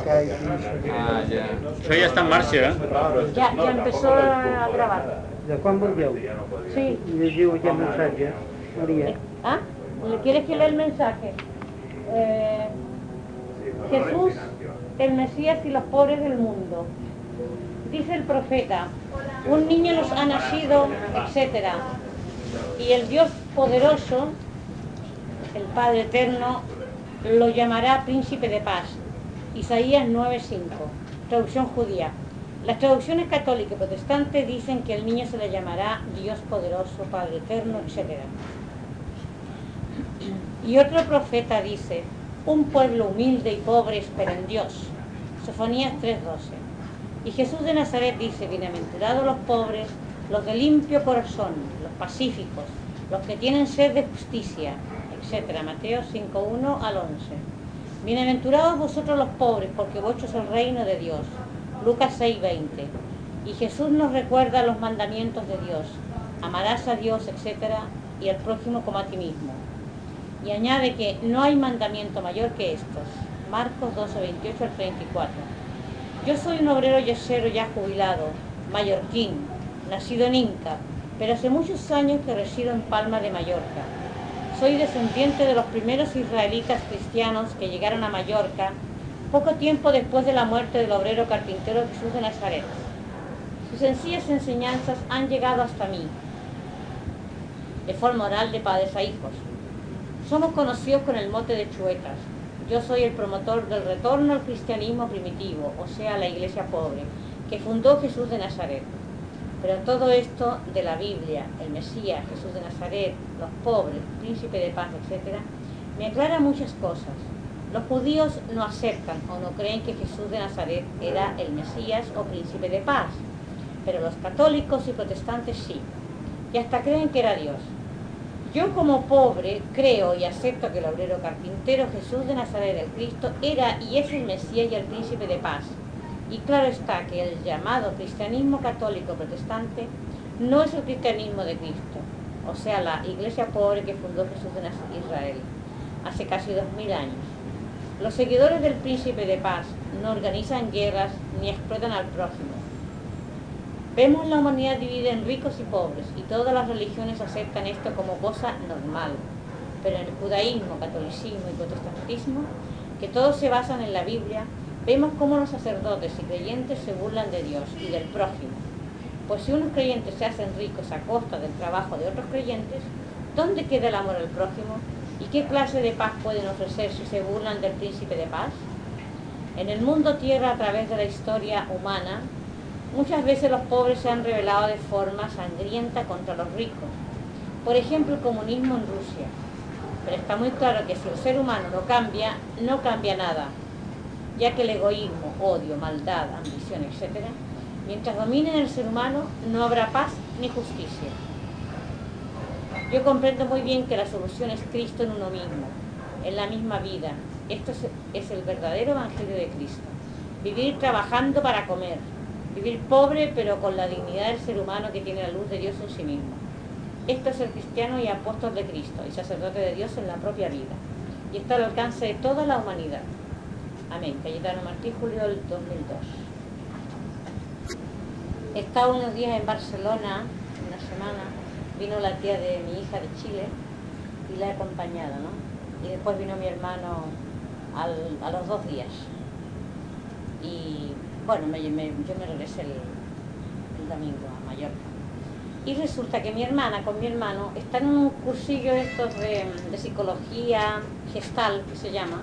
Skype. Ah, ya. Això ja està en marxa, eh? Ya empezó a grabar. De quan vulgueu. Sí. Llegiu aquest missatge, Maria. ¿Ah? ¿Le quieres que lea el mensaje? Jesús, el Mesías y los pobres del mundo. Dice el profeta, un niño nos ha nacido, etc. Y el Dios poderoso, el Padre eterno, lo llamará príncipe de paz. Isaías 9:5, traducción judía. Las traducciones católicas y protestantes dicen que el niño se le llamará Dios poderoso, Padre eterno, etc. Y otro profeta dice, un pueblo humilde y pobre espera en Dios. Sofonías 3:12. Y Jesús de Nazaret dice, bienaventurados los pobres, los de limpio corazón, los pacíficos, los que tienen sed de justicia, etc. Mateo 5:1 al 11. Bienaventurados vosotros los pobres, porque vuestro es el reino de Dios. Lucas 6:20. Y Jesús nos recuerda los mandamientos de Dios. Amarás a Dios, etc. y al prójimo como a ti mismo. Y añade que no hay mandamiento mayor que estos. Marcos 12:28 al 34. Yo soy un obrero yesero ya jubilado, mallorquín, nacido en Inca, pero hace muchos años que resido en Palma de Mallorca. Soy descendiente de los primeros israelitas cristianos que llegaron a Mallorca poco tiempo después de la muerte del obrero carpintero Jesús de Nazaret. Sus sencillas enseñanzas han llegado hasta mí, de forma oral de padres a hijos. Somos conocidos con el mote de chuetas. Yo soy el promotor del retorno al cristianismo primitivo, o sea, la iglesia pobre, que fundó Jesús de Nazaret. Pero todo esto de la Biblia, el Mesías, Jesús de Nazaret, los pobres, príncipe de paz, etc., me aclara muchas cosas. Los judíos no aceptan o no creen que Jesús de Nazaret era el Mesías o príncipe de paz, pero los católicos y protestantes sí, y hasta creen que era Dios. Yo como pobre creo y acepto que el obrero carpintero Jesús de Nazaret, el Cristo, era y es el Mesías y el príncipe de paz. Y claro está que el llamado cristianismo católico protestante no es el cristianismo de Cristo, o sea, la iglesia pobre que fundó Jesús de Israel hace casi 2000 años. Los seguidores del príncipe de paz no organizan guerras ni explotan al prójimo. Vemos la humanidad dividida en ricos y pobres, y todas las religiones aceptan esto como cosa normal. Pero en el judaísmo, catolicismo y protestantismo, que todos se basan en la Biblia, vemos cómo los sacerdotes y creyentes se burlan de Dios y del prójimo. Pues si unos creyentes se hacen ricos a costa del trabajo de otros creyentes, ¿dónde queda el amor al prójimo? ¿Y qué clase de paz pueden ofrecer si se burlan del príncipe de paz? En el mundo tierra, a través de la historia humana, muchas veces los pobres se han rebelado de forma sangrienta contra los ricos. Por ejemplo, el comunismo en Rusia. Pero está muy claro que si el ser humano no cambia nada, ya que el egoísmo, odio, maldad, ambición, etc., mientras dominen el ser humano, no habrá paz ni justicia. Yo comprendo muy bien que la solución es Cristo en uno mismo, en la misma vida. Esto es el verdadero evangelio de Cristo. Vivir trabajando para comer, vivir pobre pero con la dignidad del ser humano que tiene la luz de Dios en sí mismo. Esto es ser cristiano y apóstol de Cristo y sacerdote de Dios en la propia vida. Y está al alcance de toda la humanidad. Amén. Cayetano Martí, julio del 2002. He estado unos días en Barcelona, una semana. Vino la tía de mi hija de Chile y la he acompañado, ¿no? Y después vino mi hermano a los 2 días. Y bueno, yo me regresé el domingo a Mallorca. Y resulta que mi hermana con mi hermano están en un cursillo estos de psicología gestal, que se llama.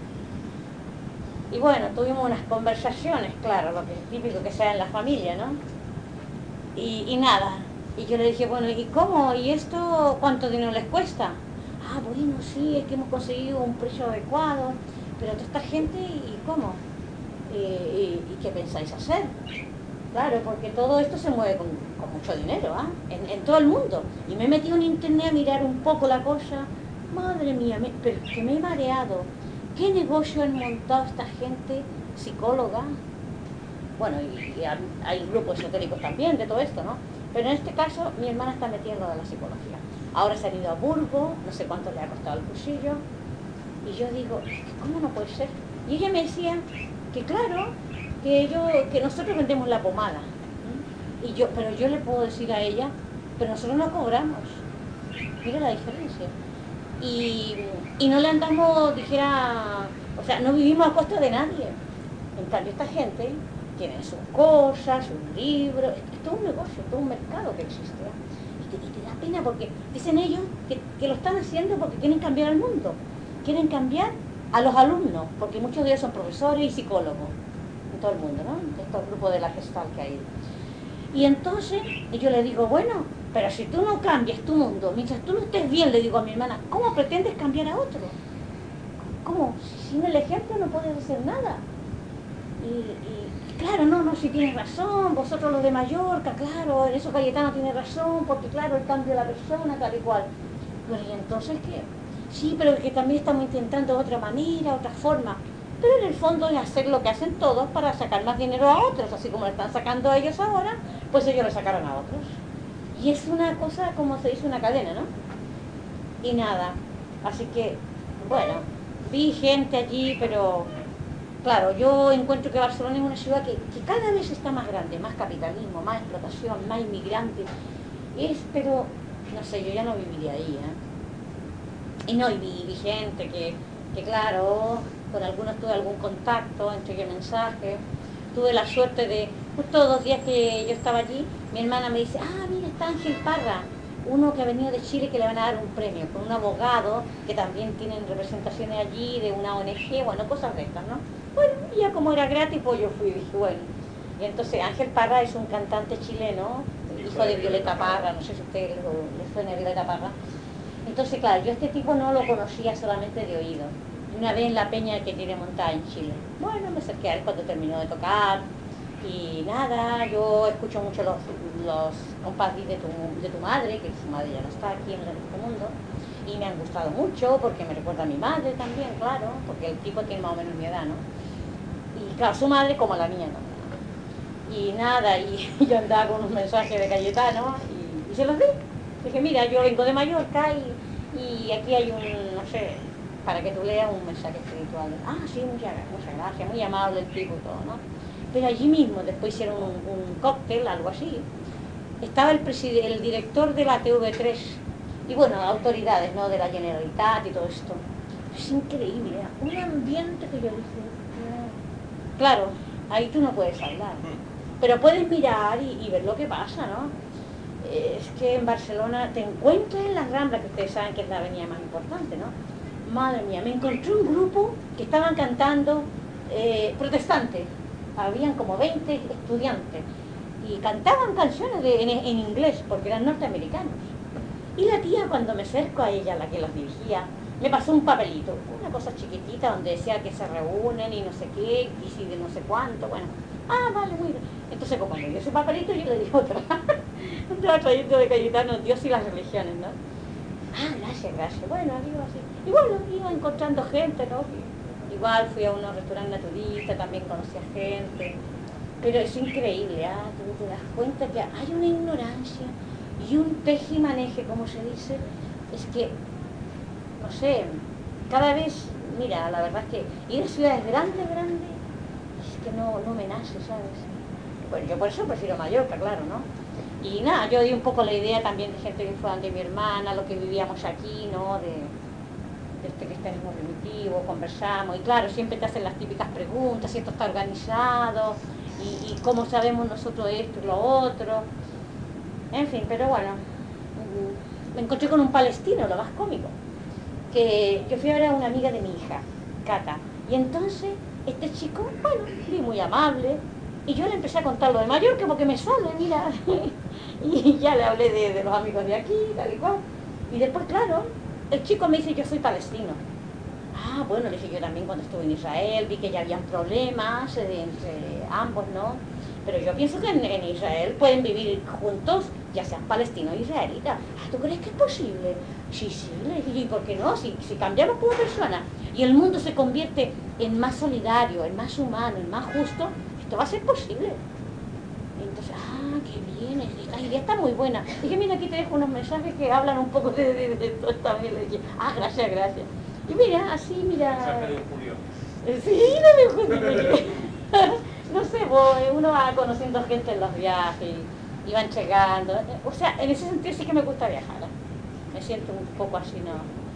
Y bueno, tuvimos unas conversaciones, claro, lo que es típico que sea en la familia, ¿no? Y nada. Y yo le dije, bueno, ¿y cómo? ¿Y esto cuánto dinero les cuesta? Ah, bueno, sí, es que hemos conseguido un precio adecuado, pero toda esta gente, ¿y cómo? ¿Y qué pensáis hacer? Claro, porque todo esto se mueve con mucho dinero, ¿ah? En todo el mundo. Y me he metido en internet a mirar un poco la cosa. Madre mía, pero que me he mareado. ¿Qué negocio han montado esta gente psicóloga? Bueno, y hay grupos esotéricos también de todo esto, ¿no? Pero en este caso, mi hermana está metiendo de la psicología. Ahora se han ido a Burgos, no sé cuánto le ha costado el cursillo. Y yo digo, ¿cómo no puede ser? Y ella me decía que claro, que nosotros vendemos la pomada. Pero yo le puedo decir a ella, pero nosotros no cobramos. Mira la diferencia. Y no le andamos, dijera, o sea, no vivimos a costa de nadie. En cambio, esta gente tiene sus cosas, sus libros, es todo un negocio, todo un mercado que existe. Y te da pena porque dicen ellos que lo están haciendo porque quieren cambiar al mundo, quieren cambiar a los alumnos, porque muchos de ellos son profesores y psicólogos en todo el mundo, ¿no? En estos grupos de la Gestalt que hay. Y entonces yo le digo, bueno, pero si tú no cambias tu mundo, mientras tú no estés bien, le digo a mi hermana, ¿cómo pretendes cambiar a otro? ¿Cómo? Sin el ejemplo no puedes hacer nada. Y claro, no, si tienes razón, vosotros los de Mallorca, claro, en eso Cayetano tiene razón, porque claro, el cambio de la persona, tal y cual. Bueno, ¿y entonces qué? Sí, pero que también estamos intentando de otra manera, otra forma. Pero en el fondo es hacer lo que hacen todos para sacar más dinero a otros, así como le están sacando a ellos ahora, pues ellos le sacarán a otros. Y es una cosa, como se dice, una cadena, ¿no? Y nada, así que, bueno, vi gente allí, pero claro, yo encuentro que Barcelona es una ciudad que cada vez está más grande, más capitalismo, más explotación, más inmigrantes. Pero, no sé, yo ya no viviría ahí, ¿eh? Y no, y vi gente que claro, con algunos tuve algún contacto, entregué mensajes. Tuve la suerte de, justo 2 días que yo estaba allí, mi hermana me dice, mira, está Ángel Parra, uno que ha venido de Chile que le van a dar un premio, con un abogado que también tienen representaciones allí de una ONG, bueno, cosas de estas, ¿no? Bueno, y ya como era gratis, pues yo fui y dije, bueno. Y entonces Ángel Parra es un cantante chileno, hijo de Violeta Parra, no sé si a usted le suena Violeta Parra. Entonces, claro, yo a este tipo no lo conocía solamente de oído. Una vez en la peña que tiene montada en Chile. Bueno, me acerqué a él cuando terminó de tocar. Y nada, yo escucho mucho los compadres de tu madre, que su madre ya no está aquí en este mundo. Y me han gustado mucho porque me recuerda a mi madre también, claro, porque el tipo tiene más o menos mi edad, ¿no? Y claro, su madre como la mía, ¿no? Y nada, y yo andaba con unos mensajes de Cayetano y se los di. Dije, mira, yo vengo de Mallorca y aquí hay un, no sé, para que tú leas un mensaje espiritual. Sí, muchas gracias, muy amable el tipo y todo, ¿no? Pero allí mismo, después hicieron un cóctel, algo así. Estaba el director de la TV3 y bueno, autoridades, ¿no? De la Generalitat y todo esto. Es increíble, ¿eh? Un ambiente que yo dije, claro, ahí tú no puedes hablar, pero puedes mirar y ver lo que pasa, ¿no? Es que en Barcelona te encuentras en las Ramblas, que ustedes saben que es la avenida más importante, ¿no? Madre mía, me encontré un grupo que estaban cantando protestantes, habían como 20 estudiantes, y cantaban canciones en inglés, porque eran norteamericanos. Y la tía, cuando me acerco a ella, la que los dirigía, me pasó un papelito, una cosa chiquitita donde decía que se reúnen y no sé qué, y si de no sé cuánto, bueno. Vale, muy bien. Entonces, como me dio ese papelito, yo le di otro. Estaba trayendo de Cayetano Dios y las religiones, ¿no? Gracias. Bueno, digo así. Y bueno, iba encontrando gente, ¿no? Igual fui a unos restaurantes naturistas, también conocí a gente. Pero es increíble, tú te das cuenta que hay una ignorancia y un tejimaneje, como se dice. Es que, no sé, cada vez, mira, la verdad es que ir a ciudades grandes, es que no me nace, ¿sabes? Bueno, yo por eso prefiero Mallorca, claro, ¿no? Y nada, yo di un poco la idea también de gente que fue de mi hermana, lo que vivíamos aquí, ¿no? De este cristianismo primitivo, conversamos, y claro, siempre te hacen las típicas preguntas, si esto está organizado, y cómo sabemos nosotros esto y lo otro. En fin, pero bueno, me encontré con un palestino, lo más cómico, que fui a ver a una amiga de mi hija, Cata, y entonces este chico, bueno, muy amable, y yo le empecé a contar lo de Mallorca porque me sale, mira, y ya le hablé de los amigos de aquí, tal y cual. Y después, claro, el chico me dice, yo soy palestino. Bueno, le dije yo también cuando estuve en Israel, vi que ya habían problemas entre ambos, ¿no? Pero yo pienso que en Israel pueden vivir juntos, ya sean palestinos e israelitas. ¿Tú crees que es posible? Sí, le dije yo, ¿y por qué no? Si cambiamos como personas y el mundo se convierte en más solidario, en más humano, en más justo, esto va a ser posible. Entonces, qué bien, esta idea está muy buena. Dije, mira, aquí te dejo unos mensajes que hablan un poco de esto también. Le dije, gracias. Y mira, así, mira. Mensaje de Julio. Sí, no me uno va conociendo gente en los viajes y van llegando. O sea, en ese sentido sí que me gusta viajar, ¿eh? Me siento un poco así, ¿no?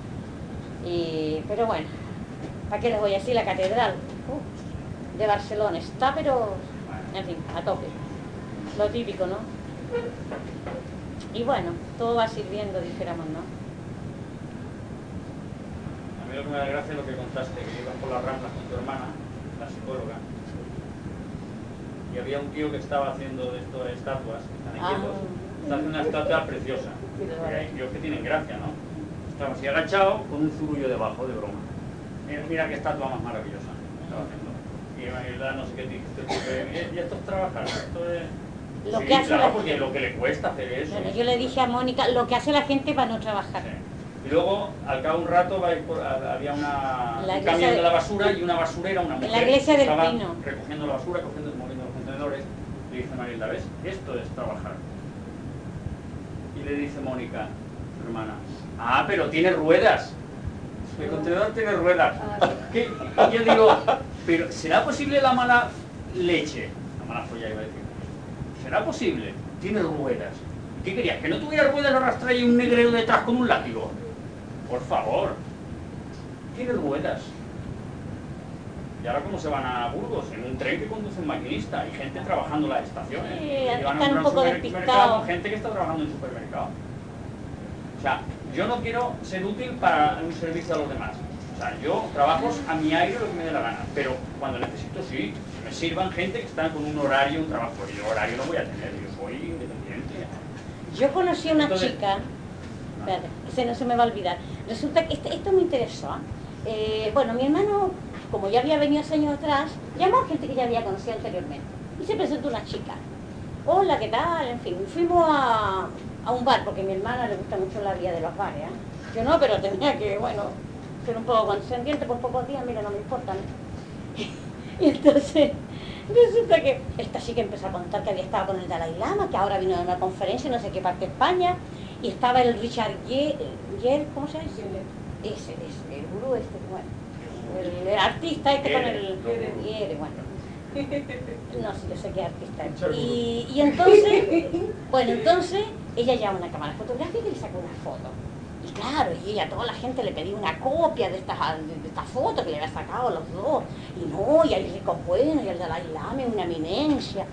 Pero bueno, ¿para qué les voy a decir? La catedral de Barcelona está, pero, en fin, a tope. Lo típico, ¿no? Y bueno, todo va sirviendo, dijéramos, ¿no? A mí lo que me da gracia es lo que contaste, que ibas por las Ramblas con tu hermana, la psicóloga, y había un tío que estaba haciendo de esto de estatuas, que están inquietos, está haciendo una estatua preciosa, yo que tienen gracia, ¿no? Estaba así agachado con un zurullo debajo, de broma. Mira qué estatua más maravillosa estaba haciendo. Y no sé qué dijiste, y esto es trabajar, esto es... Lo Sí, que hace claro, la porque gente. lo que le cuesta hacer eso. Bueno, yo le dije a Mónica lo que hace la gente para no trabajar. Sí. Y luego, al cabo de un rato, había un camión de la basura y una basurera, una mujer la iglesia que del estaba Pino. recogiendo la basura, moviendo los contenedores. Le dice Marilda, ¿ves? Esto es trabajar. Y le dice Mónica, su hermana, ah, pero tiene ruedas. El contenedor tiene ruedas. Y yo digo, pero ¿será posible la mala leche? La mala folla iba a decir. ¿Será posible? Tiene ruedas. ¿Qué querías? ¿Que no tuviera ruedas lo arrastraría un negrero detrás con un látigo? Por favor. Tiene ruedas. ¿Y ahora cómo se van a Burgos? En un tren que conduce un maquinista. Hay gente trabajando en las estaciones. Sí, Y van a están un poco supermercado despistados. con gente que está trabajando en supermercado. O sea, yo no quiero ser útil para un servicio a los demás. O sea, yo trabajo a mi aire lo que me dé la gana. Pero cuando necesito, sí, me sirvan gente que está con un horario, un trabajo. Y yo horario no voy a tener, yo soy independiente. Yo conocí a una Entonces, chica, espérate, ese no se me va a olvidar. Resulta que esto me interesó. Bueno, mi hermano, como ya había venido hace años atrás, llamó a gente que ya había conocido anteriormente. Y se presentó una chica. Hola, ¿qué tal? En fin, fuimos a un bar, porque a mi hermana le gusta mucho la vida de los bares, ¿eh? Yo no, pero tenía que, bueno, ser un poco condescendiente por pocos días, mira, no me importa, ¿no? Y entonces, resulta que esta chica empezó a contar que había estado con el Dalai Lama, que ahora vino de una conferencia en no sé qué parte de España, y estaba el Richard Gere, ¿cómo se llama? Ese, el gurú este, bueno, el artista este con el... Gere, bueno. No, sí, yo sé qué artista es. Y entonces, bueno, entonces ella llama una cámara fotográfica y le sacó una foto. Y claro, y ella, toda la gente le pedía una copia de esta foto que le había sacado a los dos. Y no, y hay ricos buenos, y el Dalai Lama es una eminencia.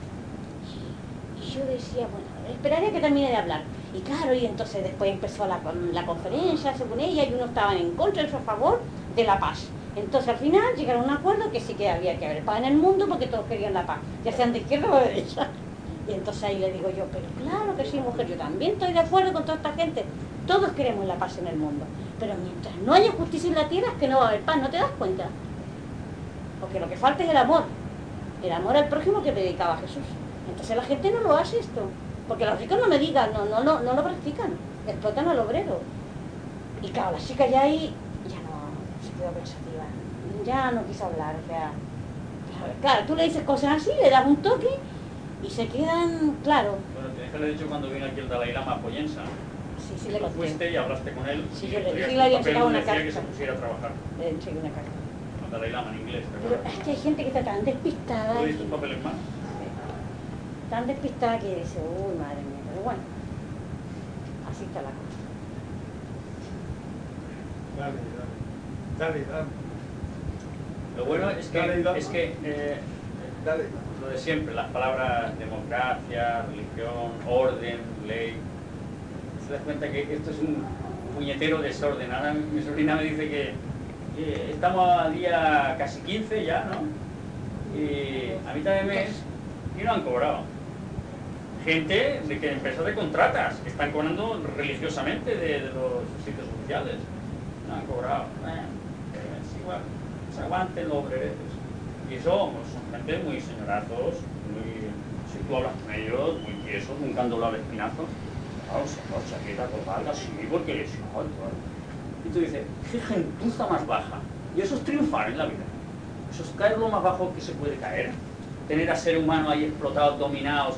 Y yo decía, bueno, esperaré que termine de hablar. Y claro, y entonces después empezó la conferencia, según ella, y unos estaban en contra y otros a favor de la paz. Entonces al final llegaron a un acuerdo que sí que había que haber paz en el mundo porque todos querían la paz, ya sean de izquierda o de derecha. Y entonces ahí le digo yo, pero claro que sí, mujer, yo también estoy de acuerdo con toda esta gente. Todos queremos la paz en el mundo, pero mientras no haya justicia en la tierra es que no va a haber paz, ¿no te das cuenta? Porque lo que falta es el amor al prójimo que predicaba Jesús. Entonces la gente no lo hace esto, porque los ricos no me digan, no lo practican, explotan al obrero. Y claro, la chica ya ahí ya no se quedó pensativa, ya no quiso hablar, o sea, claro, tú le dices cosas así, le das un toque y se quedan, claro. Bueno, te le he dicho cuando vino aquí el Dalai Lama a Pollensa. Sí, le Tú conté. fuiste y hablaste con él. Sí, y yo le entregaste dije, le había un papel entregado donde una decía que carta. se pusiera a trabajar. Le entregué una carta. Al Dalai Lama en inglés, ¿te Pero acuerdas? es que hay gente que está tan despistada. ¿Tú diste un papel en mano? Tan despistada que dice, uy, madre mía, pero bueno, así está la cosa. Dale. Lo bueno es que, Dale. Dale. lo de siempre, las palabras democracia, religión, orden, ley. Se das cuenta que esto es un puñetero desorden. Ahora mi sobrina me dice que estamos a día casi 15 ya, ¿no? Y a mitad de mes y no han cobrado. Gente de que empresas de contratas que están cobrando religiosamente de los sitios oficiales. No han cobrado. Es igual, se aguanten los obreretes. Y eso son gente muy señorazos, si tú hablas con ellos, muy tiesos, nunca han doblado el espinazo. Claro, señor, chaqueta, corbata, sí, porque es igual. Y tú dices, qué gentuza más baja. Y eso es triunfar en la vida. Eso es caer lo más bajo que se puede caer. Tener a ser humano ahí explotados, dominados.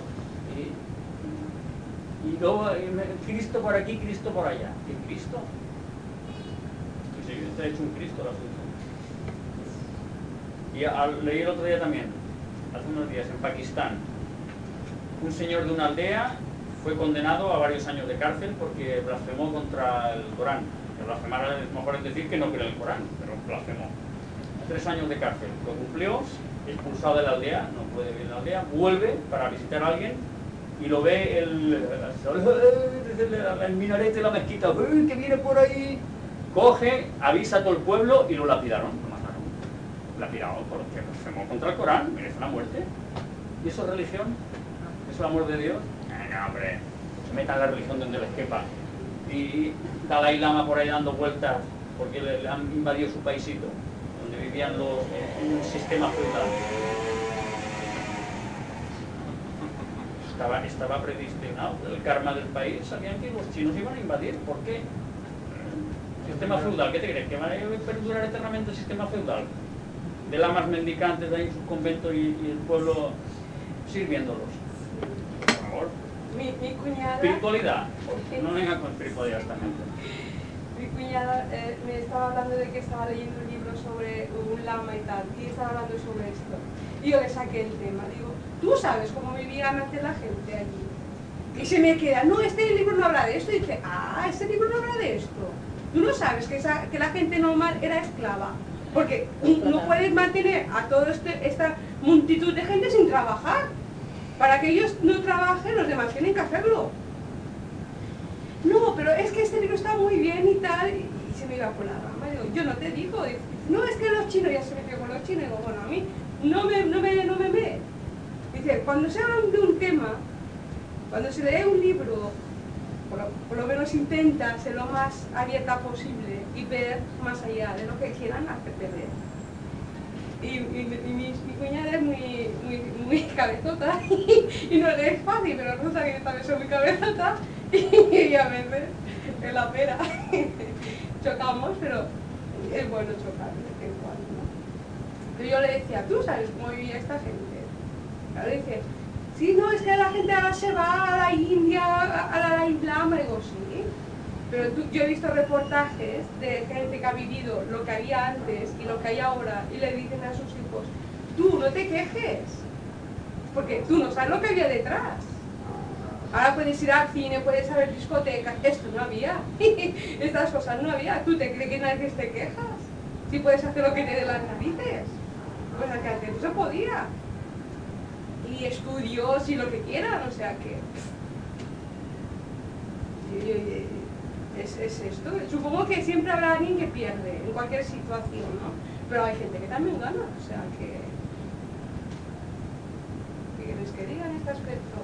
Y luego, Cristo por aquí, Cristo por allá. ¿Qué Cristo? Sí, está hecho un Cristo el asunto. Y leí el otro día también, hace unos días en Pakistán. Un señor de una aldea fue condenado a varios años de cárcel porque blasfemó contra el Corán. Que blasfemar es mejor es decir que no cree en el Corán, pero blasfemó. 3 años de cárcel. Lo cumplió, expulsado de la aldea, no puede vivir en la aldea, vuelve para visitar a alguien y lo ve el minarete de la mezquita, que viene por ahí. Coge, avisa a todo el pueblo y lo lapidaron, lo mataron. Lapidado porque blasfemó contra el Corán, merece la muerte. ¿Y eso es religión? ¿Eso es amor de Dios? No, hombre, se metan la religión donde les quepa. Y Dalai Lama por ahí dando vueltas porque le han invadido su paisito, donde vivían en un sistema feudal. Estaba predestinado el karma del país, sabían que los chinos iban a invadir. ¿Por qué? Sistema feudal, ¿qué te crees? ¿Que va a perdurar eternamente el sistema feudal? De lamas mendicantes de ahí en sus conventos y el pueblo sirviéndolos. Por favor. Mi cuñada... Espiritualidad. No venga con espiritualidad esta gente. Mi cuñada me estaba hablando de que estaba leyendo un libro sobre un lama y tal, y estaba hablando sobre esto. Y yo le saqué el tema, digo, ¿tú sabes cómo vivían antes la gente allí? Y se me queda, no, este libro no habla de esto, y dice, este libro no habla de esto. Tú no sabes que la gente normal era esclava, porque no puedes mantener a toda esta multitud de gente sin trabajar. Para que ellos no trabajen, los demás tienen que hacerlo. No, pero es que este libro está muy bien y tal, y se me iba por la rama. Digo, yo no te digo, no, es que los chinos, ya se metió con los chinos, digo, bueno, a mí no me ve. Dice, cuando se habla de un tema, cuando se lee un libro, por lo menos intenta ser lo más abierta posible y ver más allá de lo que quieran hacerte ver. Y mi cuñada es muy cabezota y no le es fácil, pero resulta que yo también soy muy cabezota y a veces es la pera. Chocamos, pero es bueno chocar de vez en cuando, ¿no? Pero yo le decía, ¿tú sabes cómo vivía esta gente? Ahora dice, sí, no, es que la gente ahora se va a la India, a la Islam, digo, sí. Pero yo he visto reportajes de gente que ha vivido lo que había antes y lo que hay ahora y le dicen a sus hijos, tú no te quejes, porque tú no sabes lo que había detrás. Ahora puedes ir al cine, puedes saber discotecas, esto no había, estas cosas no había. ¿Tú te crees que nadie te quejas? Si puedes hacer lo que te dé las narices, pues que antes no se podía. Y estudios y lo que quieran, o sea que... Es esto. Supongo que siempre habrá alguien que pierde en cualquier situación, ¿no? Pero hay gente que también gana, o sea que... ¿Qué quieres que diga en este aspecto?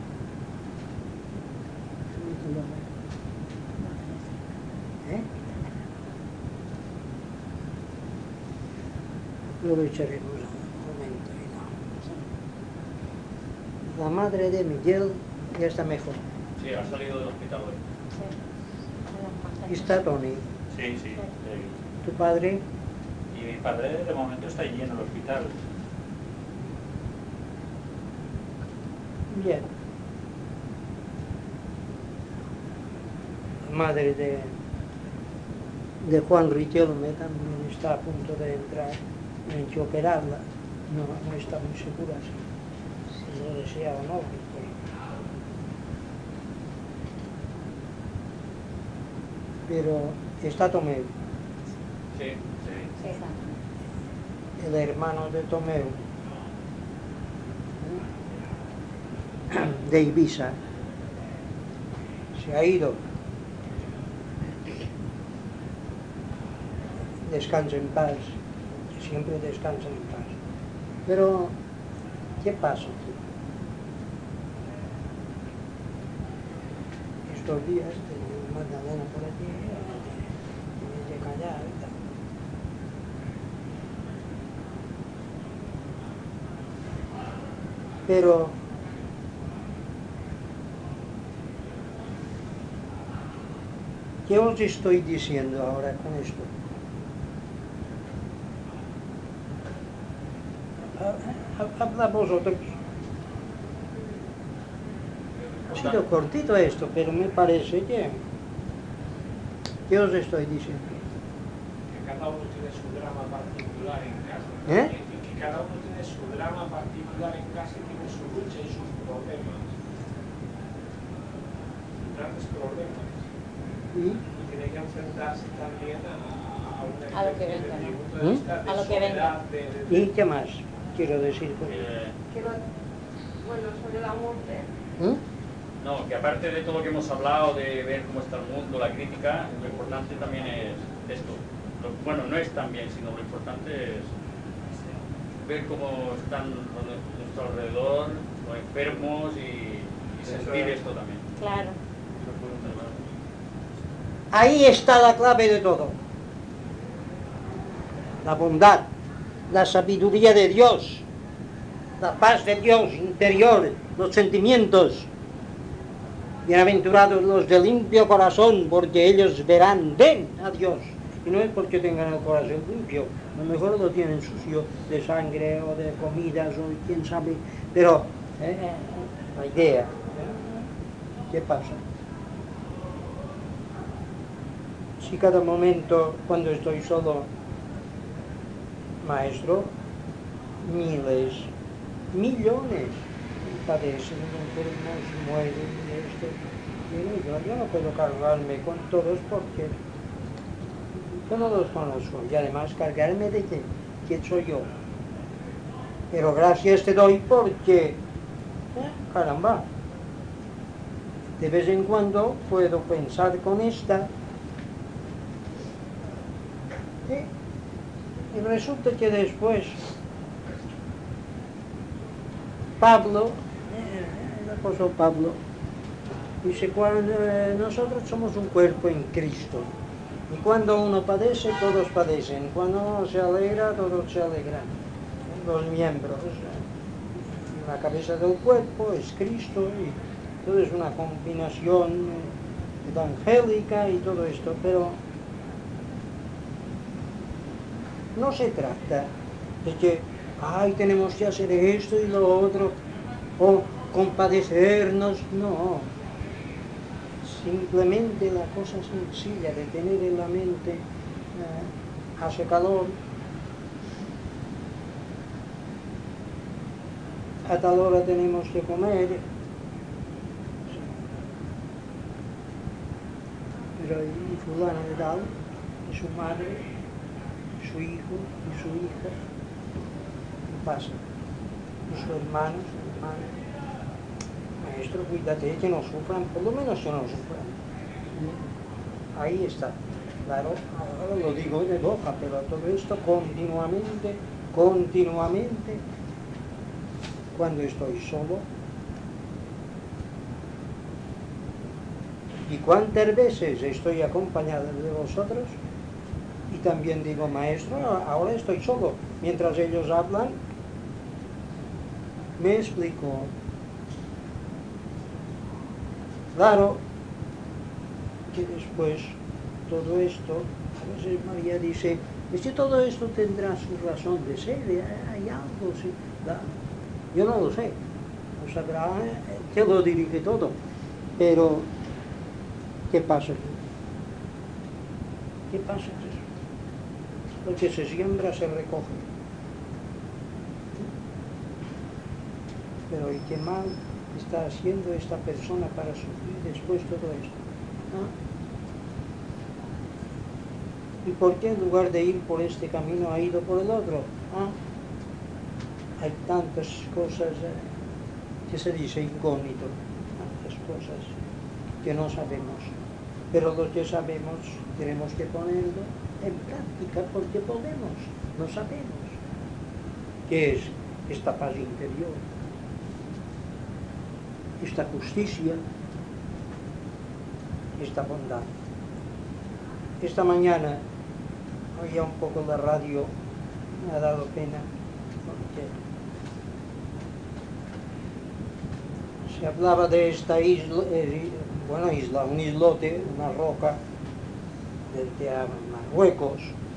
Lo echaremos un momento. La madre de Miguel ya está mejor. Sí, ha salido del hospital hoy. ¿Y está Tony? Sí, sí. ¿Tu padre? Y mi padre de momento está allí en el hospital. Bien. La madre de Juan Riquelme también está a punto de entrar. Hay que operarla. No está muy segura si lo desea o no. Pero está Tomeu, Sí, sí. el hermano de Tomeu, de Ibiza, se ha ido. Descansa en paz, siempre descansa en paz. Pero, ¿qué pasa? Estos días tenía Magdalena por aquí, tenía que callar y tal. Pero ¿qué os estoy diciendo ahora con esto? Habla vosotros. Ha sido cortito esto, pero me parece que... ¿Qué os estoy diciendo? Que cada uno tiene su drama particular en casa. ¿Eh? Que cada uno tiene su drama particular en casa y tiene su lucha y sus problemas, grandes problemas, ¿Y? y tiene que enfrentarse también a una A lo que especie venga, de, ¿no? punto de vista de A lo que venga. soledad, ¿Y qué más quiero decir con eso? Que bueno, sobre la muerte. No, que aparte de todo lo que hemos hablado, de ver cómo está el mundo, la crítica, lo importante también es esto. Bueno, no es también, sino lo importante es ver cómo están a nuestro alrededor, los enfermos y sentir esto también. Claro. Ahí está la clave de todo. La bondad, la sabiduría de Dios, la paz de Dios interior, los sentimientos. Bienaventurados los de limpio corazón, porque ellos verán, ven a Dios. Y no es porque tengan el corazón limpio, a lo mejor lo tienen sucio de sangre o de comidas o quién sabe, pero la idea, ¿qué pasa? Si cada momento, cuando estoy solo, maestro, miles, millones padecen, enfermos, mueren de esto. Y yo no puedo cargarme con todos porque yo no los conozco. Y además cargarme de quién soy yo. Pero gracias te doy porque, caramba, de vez en cuando puedo pensar con esta. Y resulta que después Pablo, el apóstol Pablo, dice, cuando nosotros somos un cuerpo en Cristo, y cuando uno padece, todos padecen, cuando uno se alegra, todos se alegran, los miembros, la cabeza del cuerpo es Cristo, y todo es una combinación evangélica y todo esto, pero no se trata de que, tenemos que hacer esto y lo otro, o compadecernos, no. Simplemente la cosa sencilla de tener en la mente, hace calor, a tal hora tenemos que comer, pero y fulano de tal, y su madre, su hijo y su hija, ¿qué pasa? Y sus hermanos, hermanas. Maestro, cuídate que no sufran, por lo menos que no sufran. Ahí está. Claro, ahora lo digo de boca, pero todo esto continuamente, cuando estoy solo. ¿Y cuántas veces estoy acompañado de vosotros? Y también digo, maestro, ahora estoy solo. Mientras ellos hablan, me explico. Claro que después todo esto, a veces María dice, es que todo esto tendrá su razón de ser, hay algo, sí. Yo no lo sé, no sabrá, que lo dirige todo, pero ¿qué pasa aquí? ¿Qué pasa aquí? Lo que se siembra se recoge. Pero ¿y qué mal está haciendo esta persona para sufrir después todo esto? ¿Y por qué en lugar de ir por este camino ha ido por el otro? Hay tantas cosas que se dice incógnito, tantas cosas que no sabemos, pero lo que sabemos tenemos que ponerlo en práctica porque podemos, no sabemos. ¿Qué es esta paz interior? Esta justicia, esta bondad. Esta mañana oía un poco la radio, me ha dado pena, porque se hablaba de esta isla, un islote, una roca, del que a Marruecos,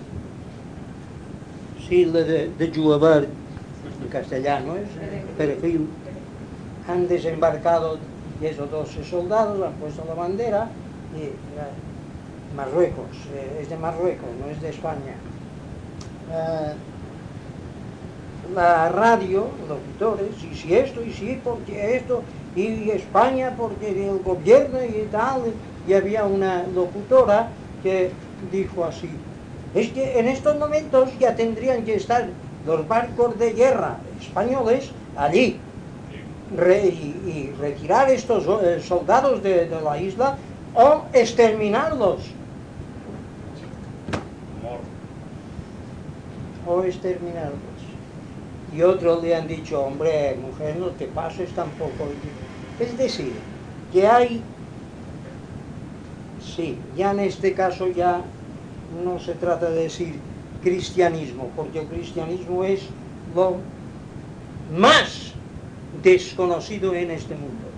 Isla de Julivert, en castellano es, Perejil. Han desembarcado 10 o 12 soldados, han puesto la bandera y Marruecos, es de Marruecos, no es de España. la radio, locutores, y si esto, y si porque esto, y España porque el gobierno y tal, y había una locutora que dijo así, es que en estos momentos ya tendrían que estar los barcos de guerra españoles allí, y retirar estos soldados de la isla o exterminarlos. O exterminarlos. Y otros le han dicho, hombre, mujer, no te pases tampoco. Es decir, que hay, sí, ya en este caso ya no se trata de decir cristianismo, porque el cristianismo es lo más desconocido en este mundo.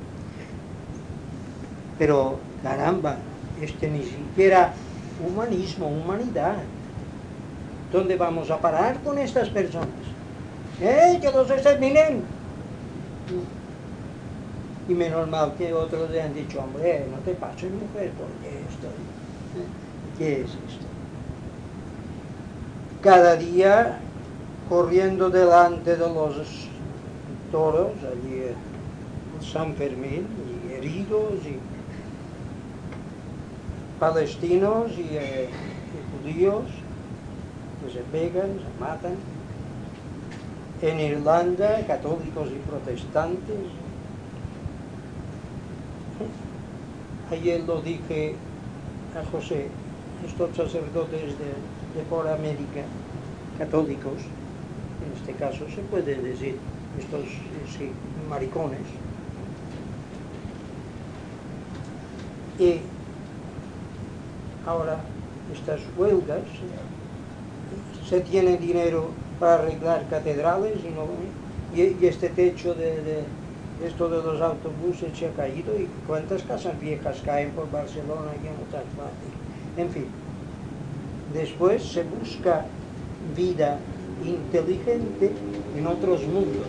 Pero, caramba, ni siquiera humanismo, humanidad. ¿Dónde vamos a parar con estas personas? Que los exterminen. Y menos mal que otros le han dicho, hombre, no te pases, mujer, porque esto, ¿qué es esto? Cada día corriendo delante de los toros, allí en San Fermín, y heridos, y palestinos, y judíos, que se pegan, se matan. En Irlanda, católicos y protestantes. Ayer lo dije a José, estos sacerdotes de por América, católicos, en este caso se puede decir, estos sí, maricones. Y ahora estas huelgas, se tiene dinero para arreglar catedrales y este techo de esto de los autobuses se ha caído, y cuántas casas viejas caen por Barcelona y en otras partes. En fin, después se busca vida inteligente en otros mundos.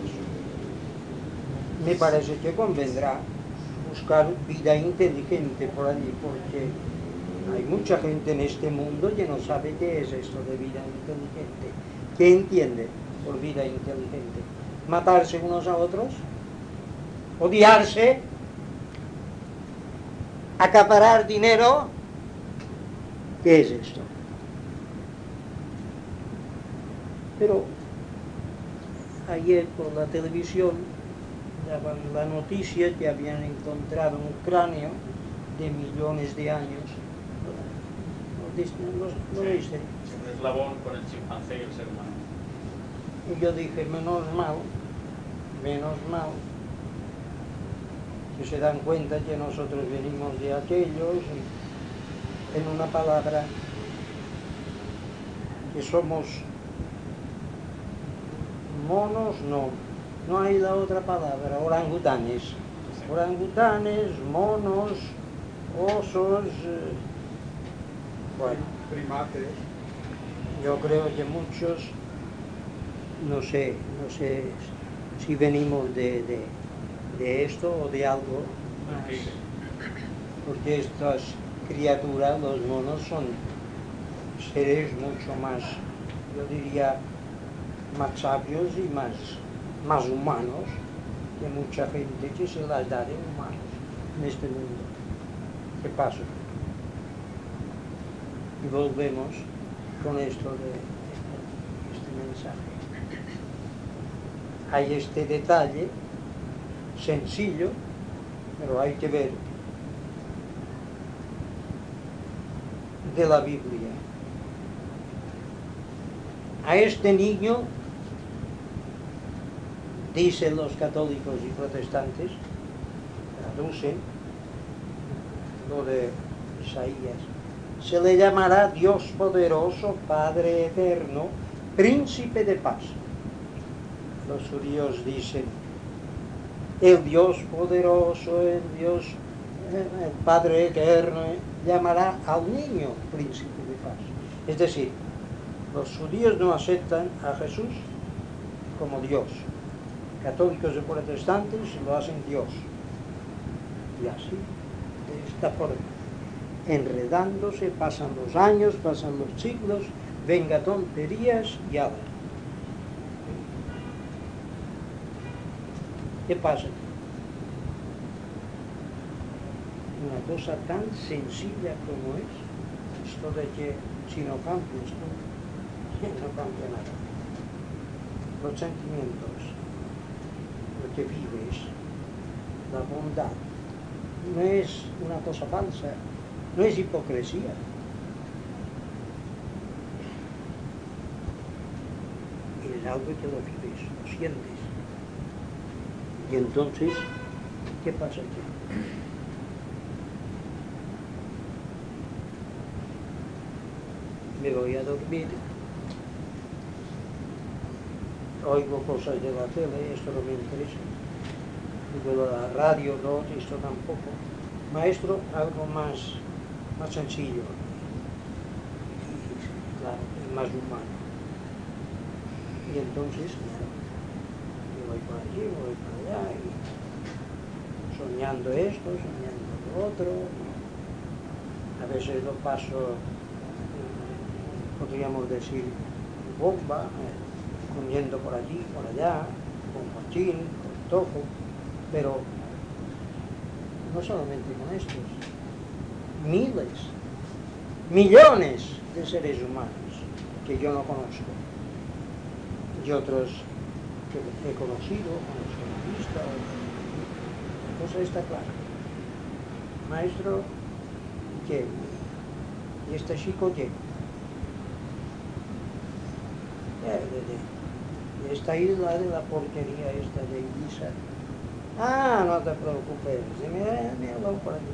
Me parece que convendrá buscar vida inteligente por allí, porque hay mucha gente en este mundo que no sabe qué es esto de vida inteligente. ¿Qué entiende por vida inteligente? ¿Matarse unos a otros? ¿Odiarse? ¿Acaparar dinero? ¿Qué es esto? Pero ayer por la televisión daban la noticia que habían encontrado un cráneo de millones de años. ¿Lo viste? Un eslabón con el chimpancé y el ser humano. Y yo dije, menos mal, que se dan cuenta que nosotros venimos de aquellos, y en una palabra, que somos monos, no hay la otra palabra, orangutanes. Orangutanes, monos, osos, bueno, Primates. yo creo que muchos, no sé si venimos de esto o de algo más, porque estas criaturas, los monos, son seres mucho más, yo diría, más sabios y más humanos que mucha gente que se las da de humanos en este mundo. ¿Qué pasa? Y volvemos con esto de este mensaje. Hay este detalle sencillo, pero hay que ver, de la Biblia. A este niño, dicen los católicos y protestantes, traducen lo de Isaías, se le llamará Dios poderoso, Padre eterno, Príncipe de paz. Los judíos dicen, el Dios poderoso, el Padre eterno, llamará al niño Príncipe de paz. Es decir, los judíos no aceptan a Jesús como Dios. Católicos y protestantes lo hacen Dios. Y así, de esta forma, enredándose, pasan los años, pasan los siglos, venga tonterías y ala. ¿Qué pasa? Una cosa tan sencilla como es esto de que si no cambia esto, no cambia nada. Los sentimientos, lo que vives, la bondad, no es una cosa falsa, no es hipocresía. Es algo que lo vives, lo sientes. Y entonces, ¿qué pasa aquí? Me voy a dormir, oigo cosas de la tele, esto no me interesa, de la radio no, esto tampoco. Maestro, algo más sencillo, y, claro, más humano. Y entonces, claro, yo voy por allí, voy por allá, y soñando esto, soñando lo otro, a veces lo paso, podríamos decir, bomba, comiendo por allí, por allá, con mochín, con tojo, pero no solamente con estos, miles, millones de seres humanos que yo no conozco y otros que he conocido, con los que he visto. La cosa está clara. Maestro, ¿qué? ¿Y este chico qué? De esta isla de la porquería esta de Ibiza. Ah, no te preocupes, míralo por aquí.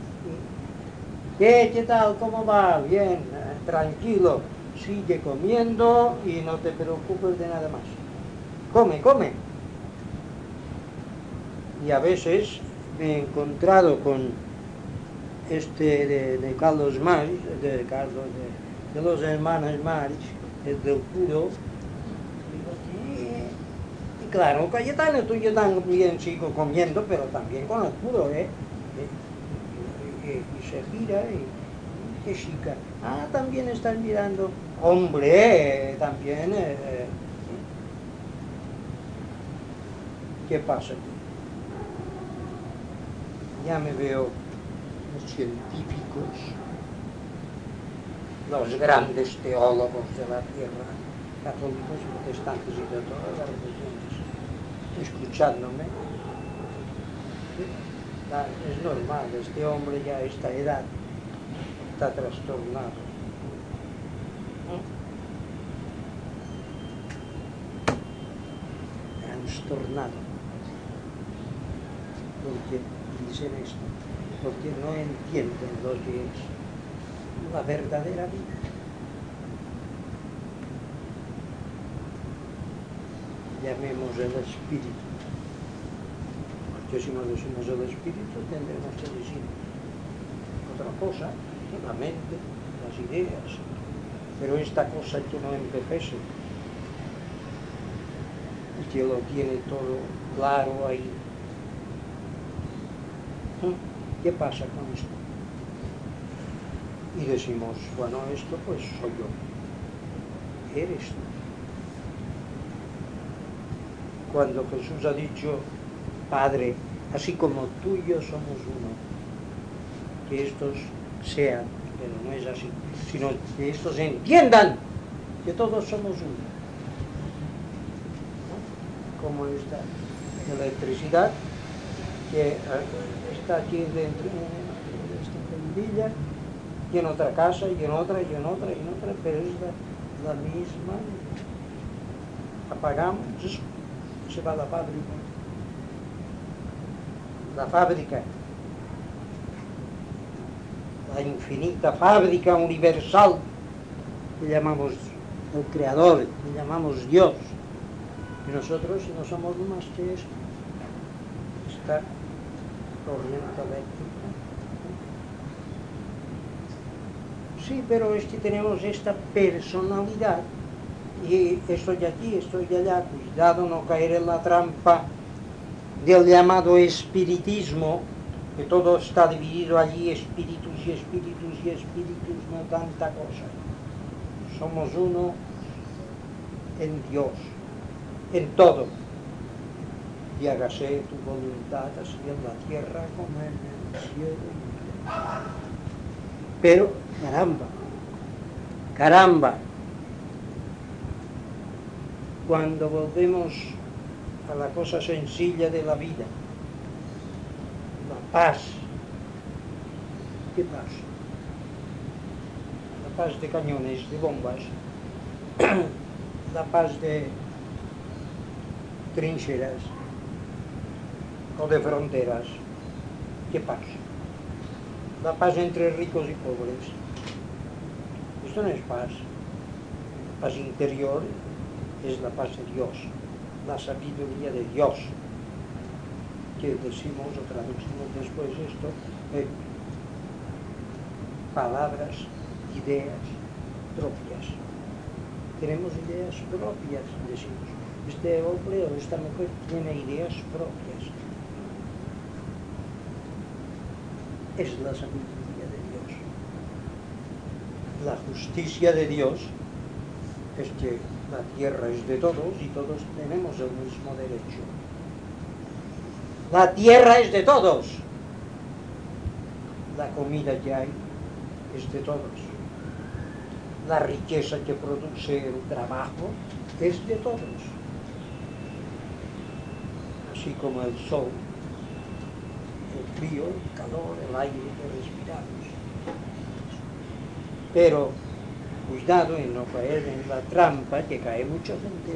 ¿Qué tal? ¿Cómo va? Bien, tranquilo, sigue comiendo y no te preocupes de nada más. Come. Y a veces me he encontrado con de Carlos Marx, de los hermanos Marx, el del puro. Y claro, Cayetano, yo también sigo comiendo, pero también con el puro, y se gira y qué chica. Ah, también estás mirando. Hombre, también. ¿Qué pasa aquí? Ya me veo los científicos, los grandes teólogos de la tierra, católicos, protestantes y de todas las religiones, escuchándome. Es normal, este hombre ya a esta edad está trastornado. Trastornado. Porque dicen esto, porque no entienden lo que es la verdadera vida. Llamemos el espíritu. Que si no decimos el espíritu tendremos que decir otra cosa, la mente, las ideas, pero esta cosa que no envejece y que lo tiene todo claro ahí. ¿Qué pasa con esto? Y decimos, bueno, esto pues soy yo, eres tú. Cuando Jesús ha dicho, Padre, así como tú y yo somos uno, que estos sean, pero no es así, sino que estos entiendan que todos somos uno. ¿No? Como esta electricidad que está aquí dentro de esta bombilla, y en otra casa, y en otra, y en otra, y en otra, pero es la misma. Apagamos, se va a la fábrica. La fábrica, la infinita fábrica universal que llamamos el Creador, que llamamos Dios. Y nosotros no somos más que eso. Esta corriente eléctrica. Sí, pero es que tenemos esta personalidad. Y estoy aquí, estoy allá, cuidado no caer en la trampa del llamado espiritismo, que todo está dividido allí, espíritus y espíritus y espíritus, no tanta cosa. Somos uno en Dios, en todo. y hágase tu voluntad así en la tierra como en el cielo. Pero, caramba, cuando volvemos a la cosa sencilla de la vida, la paz, ¿qué paz? La paz de cañones, de bombas, la paz de trincheras o de fronteras, ¿qué paz? La paz entre ricos y pobres. Esto no es paz. La paz interior es la paz de Dios, la sabiduría de Dios, que decimos o traducimos después esto en palabras, ideas propias. Tenemos ideas propias, decimos. Este hombre o esta mujer tiene ideas propias. Es la sabiduría de Dios. La justicia de Dios es que la tierra es de todos y todos tenemos el mismo derecho. La tierra es de todos. La comida que hay es de todos. La riqueza que produce el trabajo es de todos. Así como el sol, el frío, el calor, el aire que respiramos. Pero cuidado en no caer en la trampa que cae mucha gente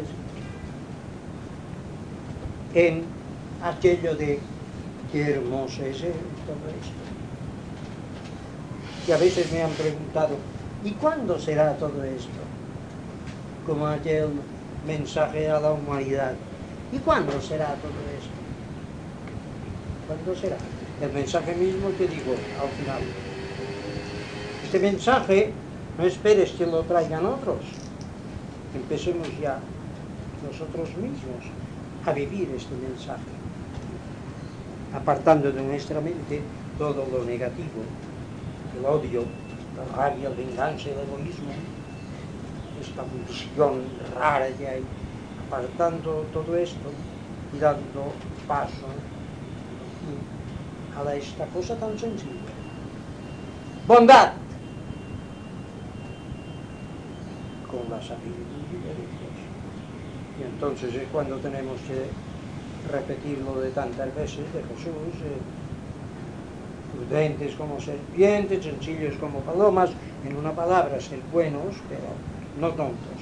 en aquello de qué hermoso es todo esto. Y a veces me han preguntado, ¿y cuándo será todo esto? Como aquel mensaje a la humanidad. ¿Y cuándo será todo esto? ¿Cuándo será? El mensaje mismo que digo al final. Este mensaje, no esperes que lo traigan otros. Empecemos ya nosotros mismos a vivir este mensaje, apartando de nuestra mente todo lo negativo, el odio, la rabia, la venganza, el egoísmo, esta pulsión rara que hay, apartando todo esto y dando paso a esta cosa tan sencilla. Bondad, con la sabiduría de Dios. Y entonces es cuando tenemos que repetirlo de tantas veces de Jesús, prudentes como serpientes, sencillos como palomas, en una palabra, ser buenos, pero no tontos.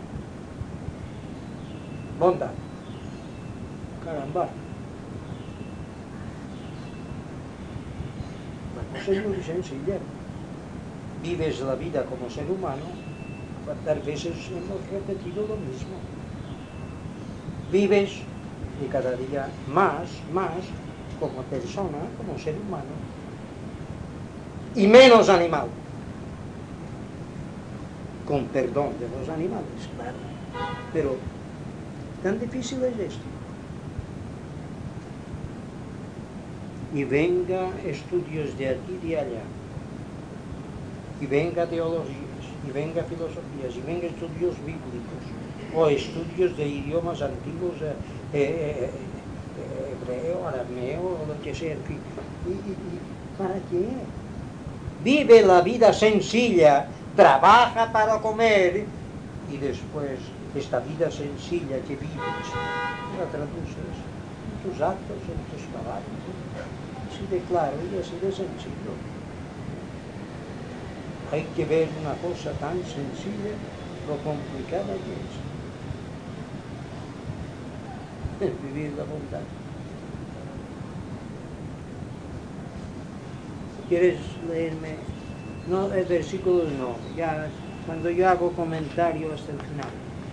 Bondad. Caramba. La cosa es muy sencilla. Vives la vida como ser humano, cuántas veces hemos repetido lo mismo. Vives y cada día más como persona, como ser humano, y menos animal, con perdón de los animales, claro. Pero tan difícil es esto. Y venga estudios de aquí y de allá, y venga teologías, y venga filosofías, y venga estudios bíblicos, o estudios de idiomas antiguos, hebreo, arameo, o lo que sea, en fin. ¿Y para qué? Vive la vida sencilla, trabaja para comer, y después esta vida sencilla que vives, la traduces en tus actos, en tus palabras, así de claro y así de sencillo. Hay que ver una cosa tan sencilla, lo complicada que es vivir la bondad. ¿Quieres leerme? No, el versículo no, ya cuando yo hago comentario hasta el final.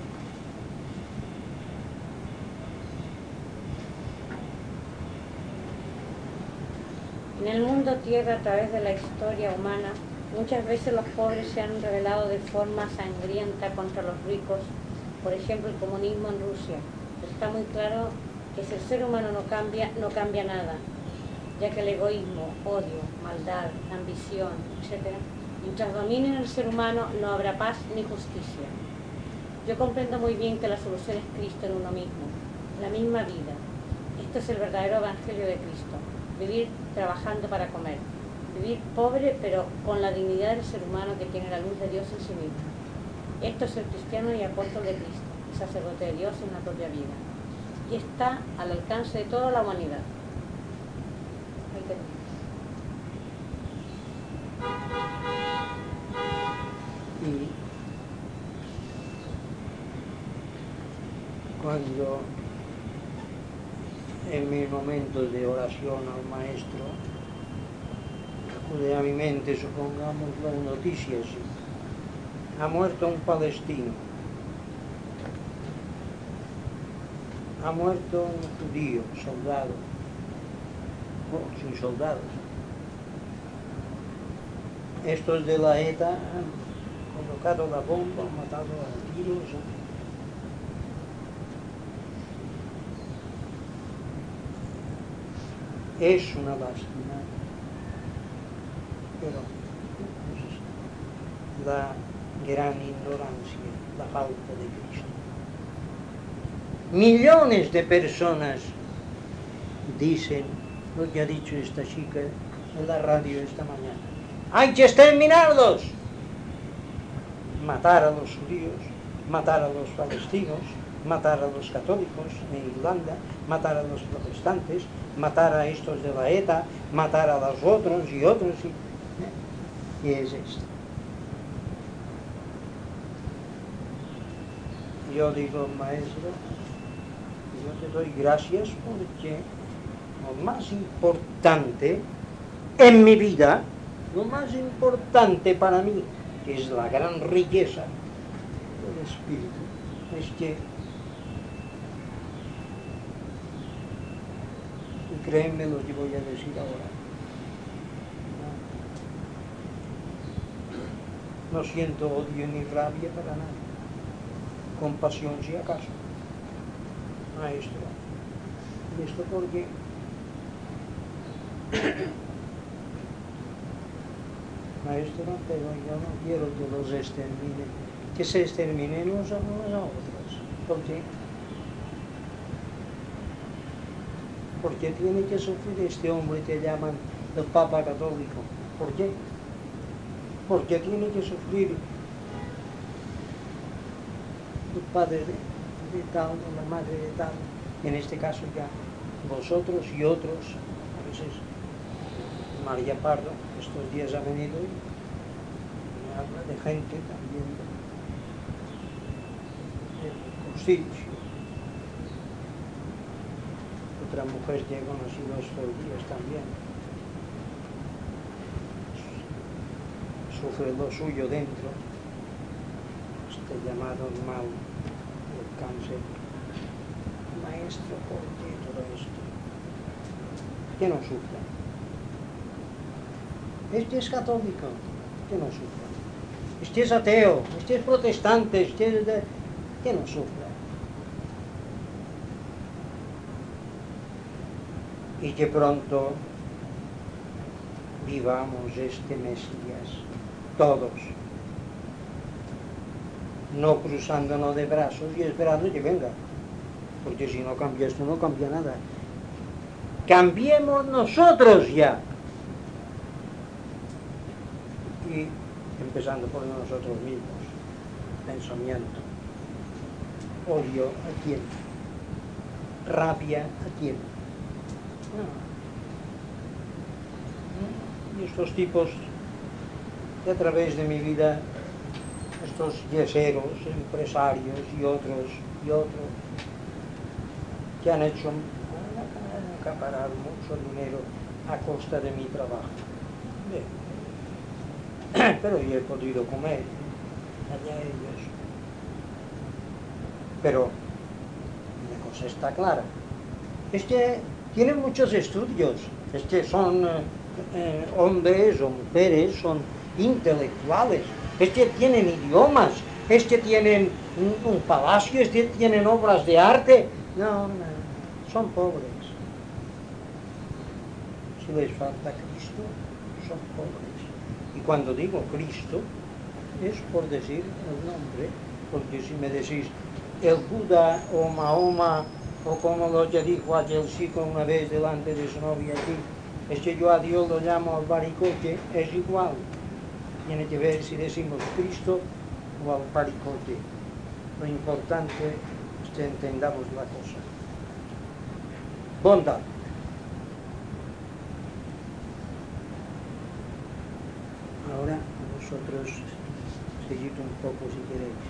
En el mundo tierra, a través de la historia humana, muchas veces los pobres se han rebelado de forma sangrienta contra los ricos, por ejemplo el comunismo en Rusia. Pero está muy claro que si el ser humano no cambia nada, ya que el egoísmo, odio, maldad, ambición, etc., mientras dominen el ser humano no habrá paz ni justicia. Yo comprendo muy bien que la solución es Cristo en uno mismo, la misma vida, Esto es el verdadero evangelio de Cristo. Vivir trabajando para comer. Vivir pobre, pero con la dignidad del ser humano que tiene la luz de Dios en sí mismo. Esto es el cristiano y apóstol de Cristo, el sacerdote de Dios en la propia vida. Y está al alcance de toda la humanidad. Ahí tenemos. Y cuando en mis momentos de oración al Maestro acude a mi mente, supongamos, las noticias: ha muerto un palestino, ha muerto un judío, soldado, sin soldados. Estos de la ETA han colocado la bomba, han matado a tiros. Es una lástima, pero la gran ignorancia, la falta de Cristo. Millones de personas dicen lo que ha dicho esta chica en la radio esta mañana: hay que exterminarlos, matar a los judíos, matar a los palestinos, matar a los católicos en Irlanda, matar a los protestantes, matar a estos de la ETA, matar a los otros y otros. Y es esto. Yo digo: Maestro, yo te doy gracias porque lo más importante en mi vida, lo más importante para mí, que es la gran riqueza del Espíritu, es que, y créanme lo que voy a decir ahora, no siento odio ni rabia para nada, compasión si acaso. Maestro, y esto porque Maestro, pero yo no quiero que los exterminen, que se exterminen unos a otros. ¿Por qué? ¿Por qué tiene que sufrir este hombre que llaman el Papa Católico? ¿Por qué? ¿Por qué tiene que sufrir el padre de tal o la madre de tal? En este caso ya vosotros y otros, a veces María Pardo estos días ha venido y me habla de gente también de Costich. Otra mujer que he conocido estos días también sufre lo suyo dentro, este llamado mal del cáncer. Maestro, ¿por qué todo esto? Que no sufra. Este es católico, que no sufra. Este es ateo, este es protestante, este es que no sufra. Y que pronto vivamos este Mesías, todos, no cruzándonos de brazos y esperando que venga, porque si no cambia esto, no cambia nada. Cambiemos nosotros ya. Y empezando por nosotros mismos, pensamiento, odio a quién, rabia a quién. Y estos tipos que a través de mi vida, estos yeseros, empresarios y otros, que han hecho acaparar mucho dinero a costa de mi trabajo. Bien. Pero yo he podido comer, allá ellos. Pero una cosa está clara, es que tienen muchos estudios, es que son hombres o mujeres, son intelectuales, es que tienen idiomas, es que tienen un palacio, es que tienen obras de arte. No, son pobres. Si les falta Cristo, son pobres. Y cuando digo Cristo, es por decir el nombre, porque si me decís el Buda o Mahoma O como lo que dijo aquel chico una vez delante de su novia aquí, es que yo a Dios lo llamo albaricoque, es igual. Tiene que ver si decimos Cristo o albaricoque. Lo importante es que entendamos la cosa. Bondad. Ahora vosotros seguid un poco si queréis.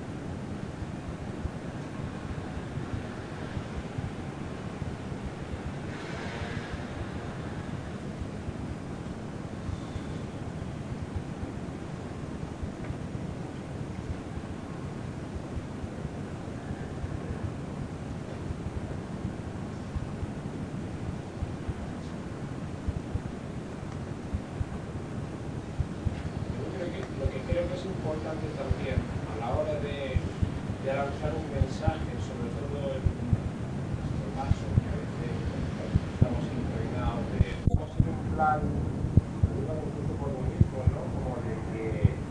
Lo que creo que es importante también a la hora de lanzar un mensaje, sobre todo en este caso, que a veces estamos impregnados estamos en un plan, digamos, incluso por lo mismo, ¿no? Como de que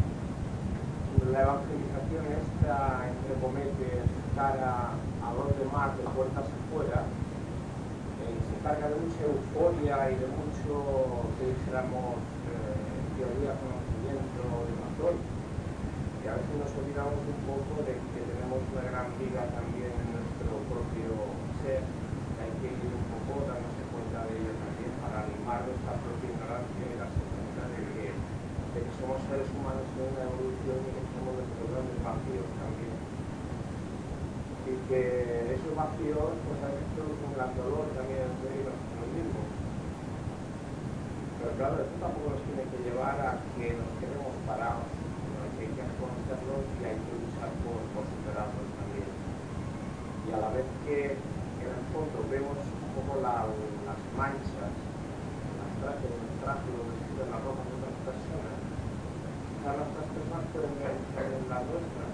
la evangelización está, entre comillas, cara a los demás de puertas afuera, se carga de mucha euforia y de mucho, que dijéramos, teoría, conocimiento de razón. Y a veces nos olvidamos un poco de que tenemos una gran viga también en nuestro propio ser, que hay que ir un poco dándose cuenta de ello también para animar nuestra propia ignorancia y darse cuenta de que somos seres humanos en una evolución y que somos nuestros grandes vacíos también. Y que esos vacíos pues a veces producen un gran dolor también en nosotros mismos. Pero claro, esto tampoco nos tiene que llevar a que nos quedemos parados, sino que hay que reconocerlos y hay que luchar por superarlos también. Y a la vez que en el fondo vemos un poco las manchas, las trajes, los trajes, los vestidos, las ropas de otras personas, quizás nuestras personas pueden ver en las nuestras.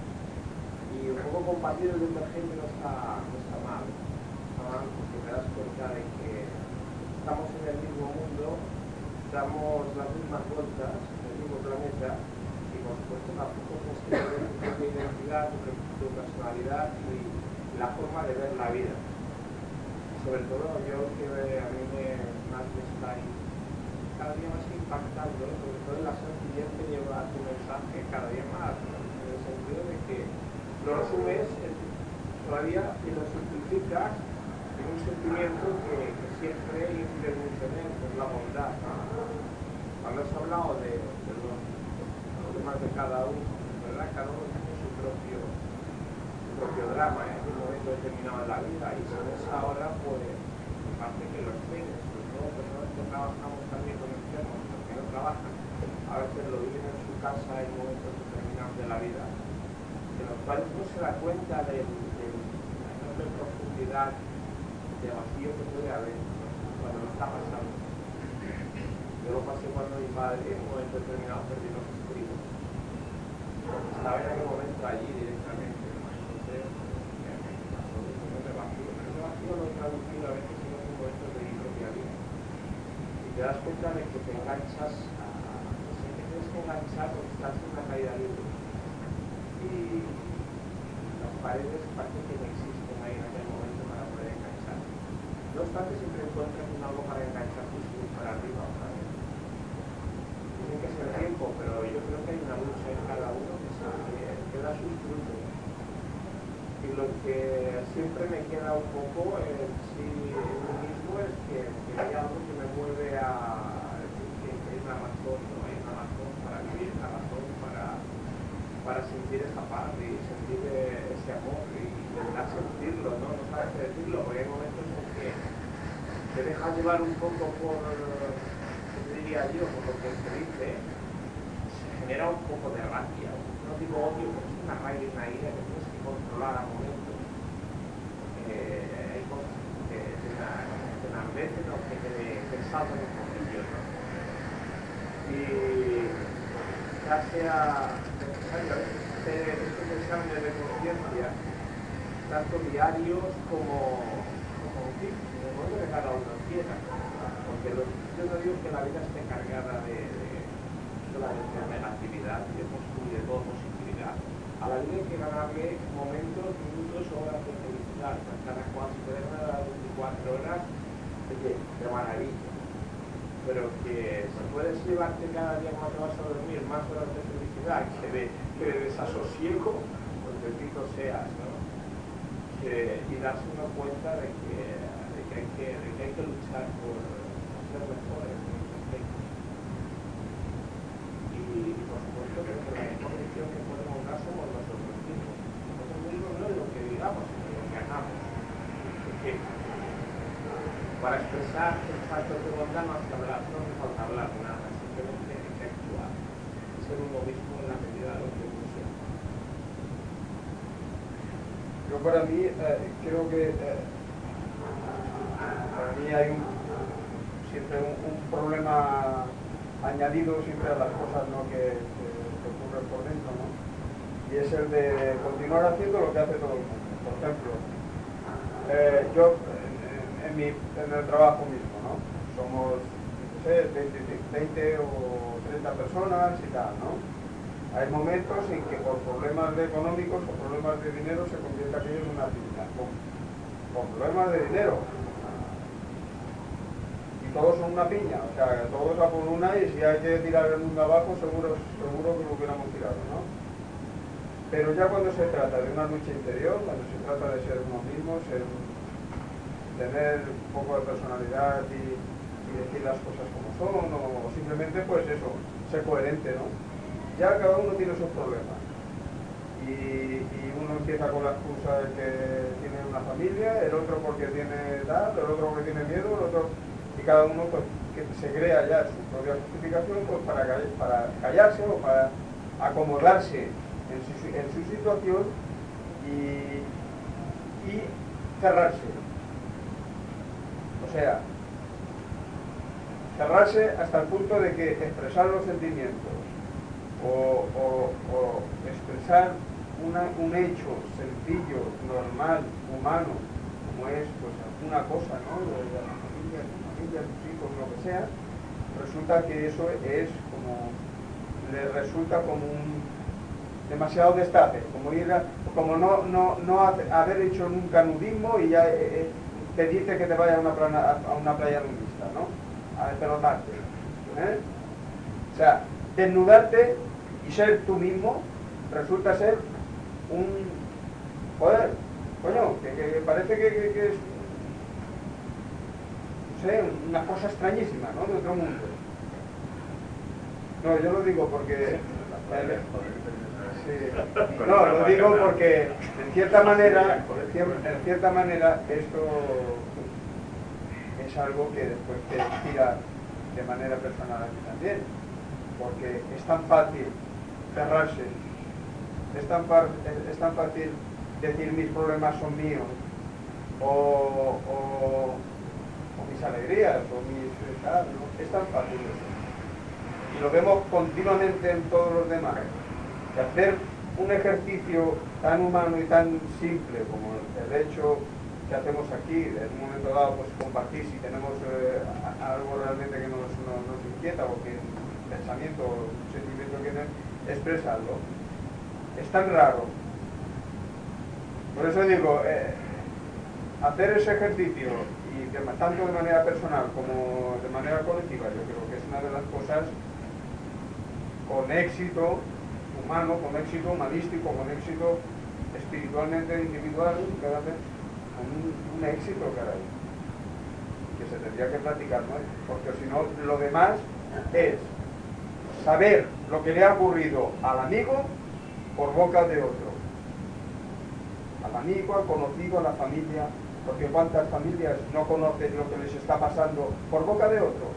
Y un poco compartir el detergente no está mal, porque te das cuenta de que estamos en el mismo mundo, damos las mismas vueltas en el mismo planeta y por supuesto tampoco tienes que ver tu propia identidad, tu personalidad y la forma de ver la vida. Sobre todo yo que a mí más me está cada día más impactando, sobre todo en la sencillez que lleva tu mensaje cada día más, ¿no? En el sentido de que lo resumes todavía y lo simplificas en un sentimiento que siempre incide mucho en él, que es la bondad. Cuando has hablado de los problemas de cada uno, ¿verdad? Cada uno tiene su propio drama en un momento determinado de la vida y si ves ahora, pues parte que los tienes, sobre todo personas que trabajamos también con enfermos, los que no trabajan, a veces lo viven en su casa en momentos determinados de la vida, en los cuales no se da cuenta de la enorme profundidad de vacío que puede haber, ¿no? Cuando lo está pasando. Yo lo pasé cuando mi padre en un momento determinado perdió a sus primos. Estaba en aquel momento allí directamente, ¿no? Entonces, me pasó de un vacío. Pero ese vacío lo he traducido a veces en los momentos de mi propia vida. Y te das cuenta de que te enganchas no sé, que tienes que enganchar porque estás en una caída libre. Y las paredes parece que no existen ahí en aquel momento para poder enganchar. No obstante, siempre encuentras un algo para enganchar y subir para arriba otra vez. Tiene que ser tiempo, pero yo creo que hay una lucha en cada uno que da sus frutos. Y lo que siempre me queda un poco en mí mismo es que hay algo que me mueve a decir que hay una razón, ¿no? Hay una razón para vivir, una razón para sentir esa paz y sentir ese amor y intentar sentirlo, ¿no? No sabes qué decirlo, porque hay momentos en que te dejas llevar un poco por, ¿qué diría yo? Por lo que se dice, se genera un poco de rabia, no digo odio, pero es una rabia y una ira que tienes que controlar a momentos. Hay cosas que te enardecen o que te saltan un poquillo, ¿no? Y ya sea necesario a veces hacer estos exámenes de conciencia, tanto diarios como en fin, en el momento que cada uno quiera, porque yo no digo que la vida esté cargada de solamente de negatividad y de todo positividad. A la vida hay que ganarle momentos, minutos, horas de felicidad. claro, cada cual se puede dar 24 horas de maravilla. Pero que si puedes llevarte cada día cuando te vas a dormir más horas de felicidad que de desasosiego, pues bendito seas, ¿no? Y darse una cuenta de que hay que luchar por ser mejores en ese aspecto. Y por supuesto que la mejor lección que podemos dar somos nosotros mismos. Nosotros mismos no es lo que digamos, sino lo que hagamos. Porque para expresar actos de bondad no hace falta hablar nada, simplemente hay que actuar. Ser uno mismo en la medida de lo que uno sea. Yo para mí creo que para mí hay siempre un problema añadido siempre a las cosas, ¿no? que ocurren por dentro, ¿no? Y es el de continuar haciendo lo que hace todo el mundo. Por ejemplo, yo en el trabajo mismo, ¿no? Somos, no sé, 20 o 30 personas y tal, ¿no? Hay momentos en que por problemas económicos o problemas de dinero se convierte aquello en una actividad. Por problemas de dinero. Y todos son una piña, o sea, todos a por una, y si hay que tirar el mundo abajo, seguro que lo hubiéramos tirado, ¿no? Pero ya cuando se trata de una lucha interior, cuando se trata de ser uno mismo, tener un poco de personalidad y decir las cosas como son, o simplemente pues eso, ser coherente, ¿no? Ya cada uno tiene sus problemas. Y uno empieza con la excusa de que tiene una familia, el otro porque tiene tal, el otro porque tiene miedo, el otro... Y cada uno pues que se crea ya su propia justificación pues, para callarse o para acomodarse en su situación y cerrarse. O sea, cerrarse hasta el punto de que expresar los sentimientos o expresar un hecho sencillo, normal, humano, como es pues alguna cosa, ¿no? De la familia, sus hijos, lo que sea, resulta que eso es como, le resulta como un demasiado destape, como no haber hecho nunca nudismo y ya te dice que te vayas a una playa nudista, ¿no? A despelotarte, ¿eh? O sea, desnudarte y ser tú mismo resulta ser joder, coño, que parece que es, no sé, una cosa extrañísima, ¿no? De otro mundo. No, yo lo digo porque... No, lo digo porque en cierta manera esto es algo que después te inspira de manera personal a mí también, porque es tan fácil cerrarse, es tan fácil decir mis problemas son míos o mis alegrías o mis tal, ¿no? Es tan fácil eso. Y lo vemos continuamente en todos los demás. Que hacer un ejercicio tan humano y tan simple como el hecho que hacemos aquí, en un momento dado pues compartir si tenemos algo realmente que nos inquieta o que un pensamiento o un sentimiento que expresarlo, es tan raro. Por eso digo, hacer ese ejercicio y tanto de manera personal como de manera colectiva, yo creo que es una de las cosas con éxito humano, con éxito humanístico, con éxito espiritualmente individual, cada vez con un éxito, caray, que se tendría que practicar, ¿no? Porque si no, lo demás es saber lo que le ha ocurrido al amigo por boca de otro, al amigo, al conocido, a la familia, porque cuántas familias no conocen lo que les está pasando por boca de otro.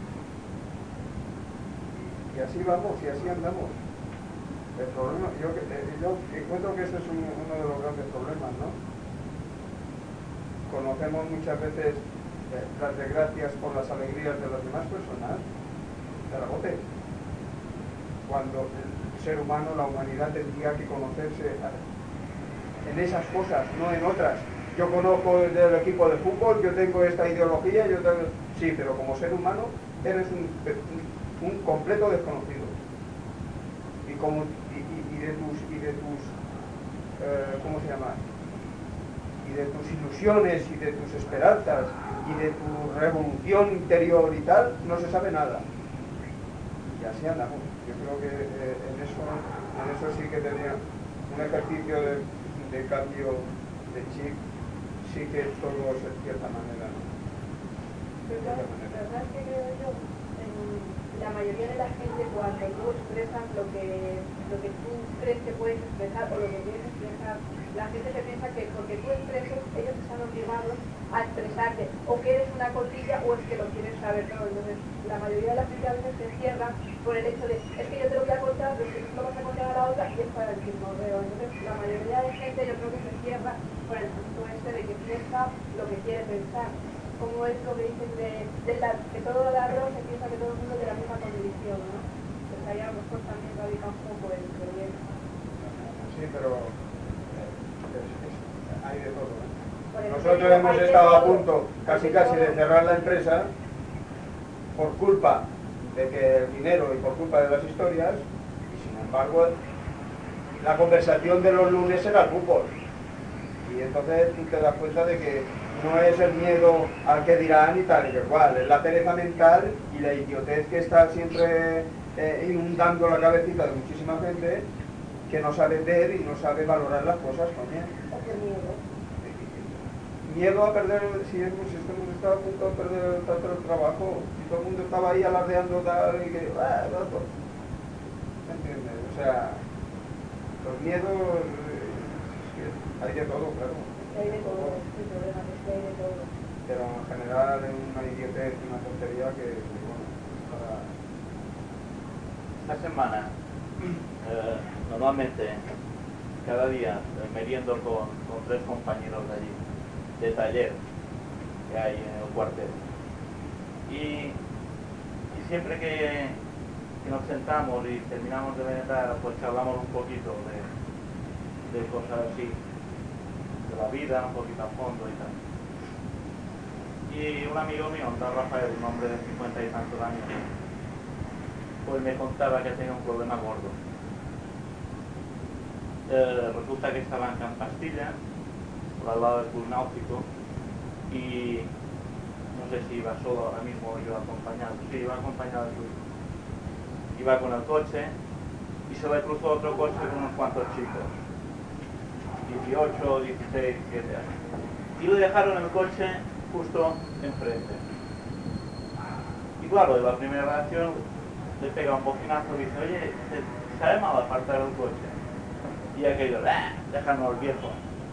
Y así vamos, y así andamos. El problema, yo encuentro que ese es uno de los grandes problemas, ¿no? Conocemos muchas veces las desgracias por las alegrías de las demás personas, de rebote, cuando el ser humano, la humanidad tendría que conocerse en esas cosas, no en otras. Yo conozco del equipo de fútbol, yo tengo esta ideología, sí, pero como ser humano eres un completo desconocido. Y de tus ¿cómo se llama? y de tus ilusiones y de tus esperanzas y de tu revolución interior y tal, no se sabe nada. Y así andamos. Yo creo que en eso sí que tendría un ejercicio de cambio de chip, sí que todos en cierta manera, ¿no? ¿Verdad que creo yo? La mayoría de la gente, cuando tú expresas lo que tú crees que puedes expresar o lo que quieres expresar, la gente se piensa que porque tú expreses, ellos están obligados a expresarte, o que eres una cotilla o es que lo quieres saber todo. Entonces, la mayoría de la gente a veces se cierra por el hecho de, es que yo te lo voy a contar, pero es que tú lo vas a contar a la otra y es para el chismorreo. Entonces, la mayoría de gente yo creo que se cierra por el punto este de que piensa lo que quiere pensar. Como es lo que dicen que todo ladrón se piensa que todo el mundo es de la misma condición, ¿no? Pues ahí a lo mejor también radica un poco el problema. Sí, pero hay de todo, ¿eh? Ejemplo, Nosotros hemos estado a punto casi de cerrar la empresa por culpa de que el dinero y por culpa de las historias, y sin embargo la conversación de los lunes era el fútbol. Y entonces tú te das cuenta de que no es el miedo al que dirán y tal y igual, es la pereza mental y la idiotez que está siempre inundando la cabecita de muchísima gente que no sabe ver y no sabe valorar las cosas también. Miedo a perder, si hemos estado a punto de perder el trabajo, y todo el mundo estaba ahí alardeando tal y que... ¿me entiendes? O sea, los miedos, hay de todo, claro. Hay de todo, el problema es que hay de todo. Pero en general es una idiotez y una tontería que, bueno, para... Esta semana, normalmente, cada día, meriendo con 3 compañeros de allí, de taller que hay en el cuartel. Y siempre que nos sentamos y terminamos de merendar, pues charlamos un poquito de cosas así, de la vida, un poquito a fondo y tal. Y un amigo mío, un tal Rafael, un hombre de 50 y tantos años, pues me contaba que tenía un problema gordo. Resulta que estaba en Campastilla, al lado del Club Náutico, y no sé si iba solo ahora mismo o iba acompañado. Sí, iba acompañado de su hijo. Iba con el coche y se le cruzó otro coche con unos cuantos chicos, 18, 16, 17 años, y le dejaron el coche justo enfrente. Y claro, de la primera reacción le pega un bocinazo y dice, oye, ¿te sabe mal apartar el coche? Y aquello, déjanos viejo.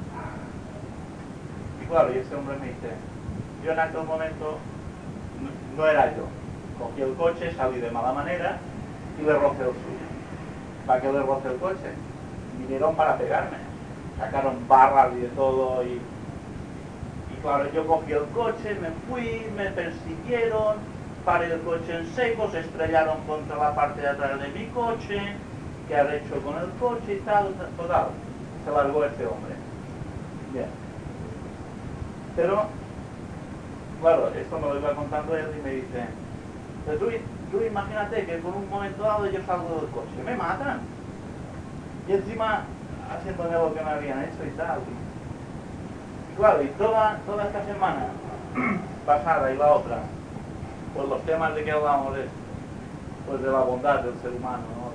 Y claro, y ese hombre me dice, yo en aquel momento no era yo. Cogí el coche, salí de mala manera y le rocé el suyo. ¿Para qué le rocé el coche? Vinieron para pegarme. Sacaron barras y de todo y claro, yo cogí el coche, me fui, me persiguieron, paré el coche en seco, se estrellaron contra la parte de atrás de mi coche, que han hecho con el coche y tal, total. Se largó este hombre. Bien. Pero, claro, esto me lo iba contando él y me dice, pero tú imagínate que por un momento dado yo salgo del coche, me matan. Y encima haciéndome lo que me habían hecho y tal. Y claro, y toda esta semana pasada y la otra, pues los temas de que hablamos es pues de la bondad del ser humano, ¿no?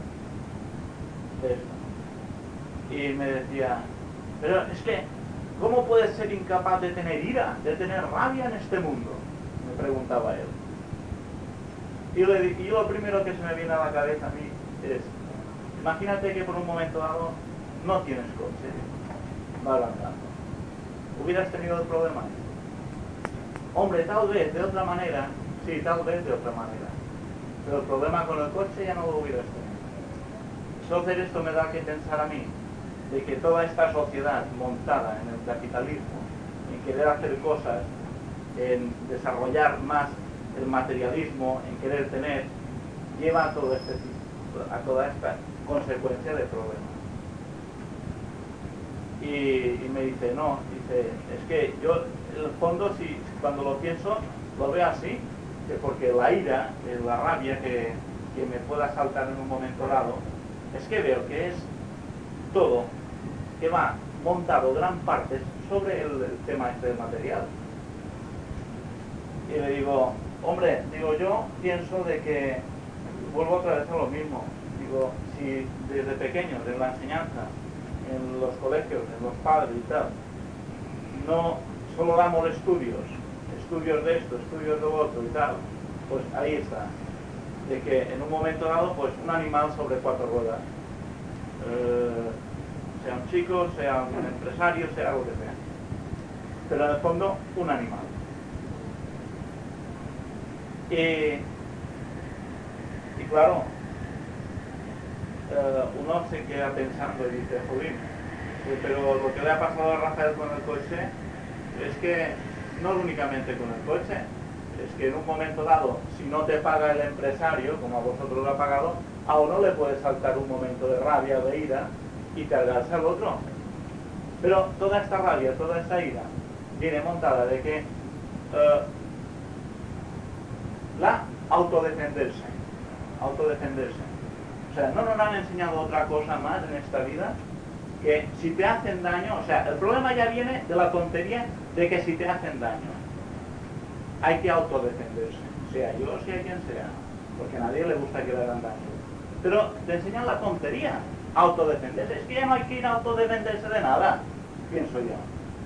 De esto. Y me decía, pero es que, ¿cómo puedes ser incapaz de tener ira, de tener rabia en este mundo? Me preguntaba él. Y lo primero que se me viene a la cabeza a mí es, imagínate que por un momento dado no tienes coche, vas andando. ¿Hubieras tenido el problema? Hombre, tal vez de otra manera, sí, tal vez de otra manera. Pero el problema con el coche ya no lo hubieras tenido. Entonces esto me da que pensar a mí de que toda esta sociedad montada en el capitalismo, en querer hacer cosas, en desarrollar más el materialismo, en querer tener, lleva a todo este tipo, a toda esta consecuencia de problemas. Y me dice, no, dice, es que yo en el fondo si cuando lo pienso lo veo así, que porque la ira, la rabia que me pueda saltar en un momento dado, es que veo que es todo, que va montado gran parte sobre el tema este del material. Y le digo, hombre, digo, yo pienso de que, vuelvo otra vez a lo mismo, digo, si desde pequeños, en la enseñanza, en los colegios, en los padres y tal, no solo damos estudios de esto, estudios de lo otro y tal, pues ahí está, de que en un momento dado, pues un animal sobre 4 ruedas, sea un chico, sea un empresario, sea lo que sea, pero en el fondo un animal. Y claro, uno se queda pensando y dice, jolín, pero lo que le ha pasado a Rafael con el coche es que no únicamente con el coche, es que en un momento dado, si no te paga el empresario, como a vosotros lo ha pagado, a uno le puede saltar un momento de rabia, de ira y cargarse al otro. Pero toda esta rabia, toda esta ira viene montada de que la autodefenderse. O sea, no nos han enseñado otra cosa más en esta vida que si te hacen daño, o sea, el problema ya viene de la tontería de que si te hacen daño, hay que autodefenderse, sea yo, sea quien sea, porque a nadie le gusta que le hagan daño. Pero te enseñan la tontería, autodefenderse. Es que ya no hay que ir a autodefenderse de nada, pienso yo.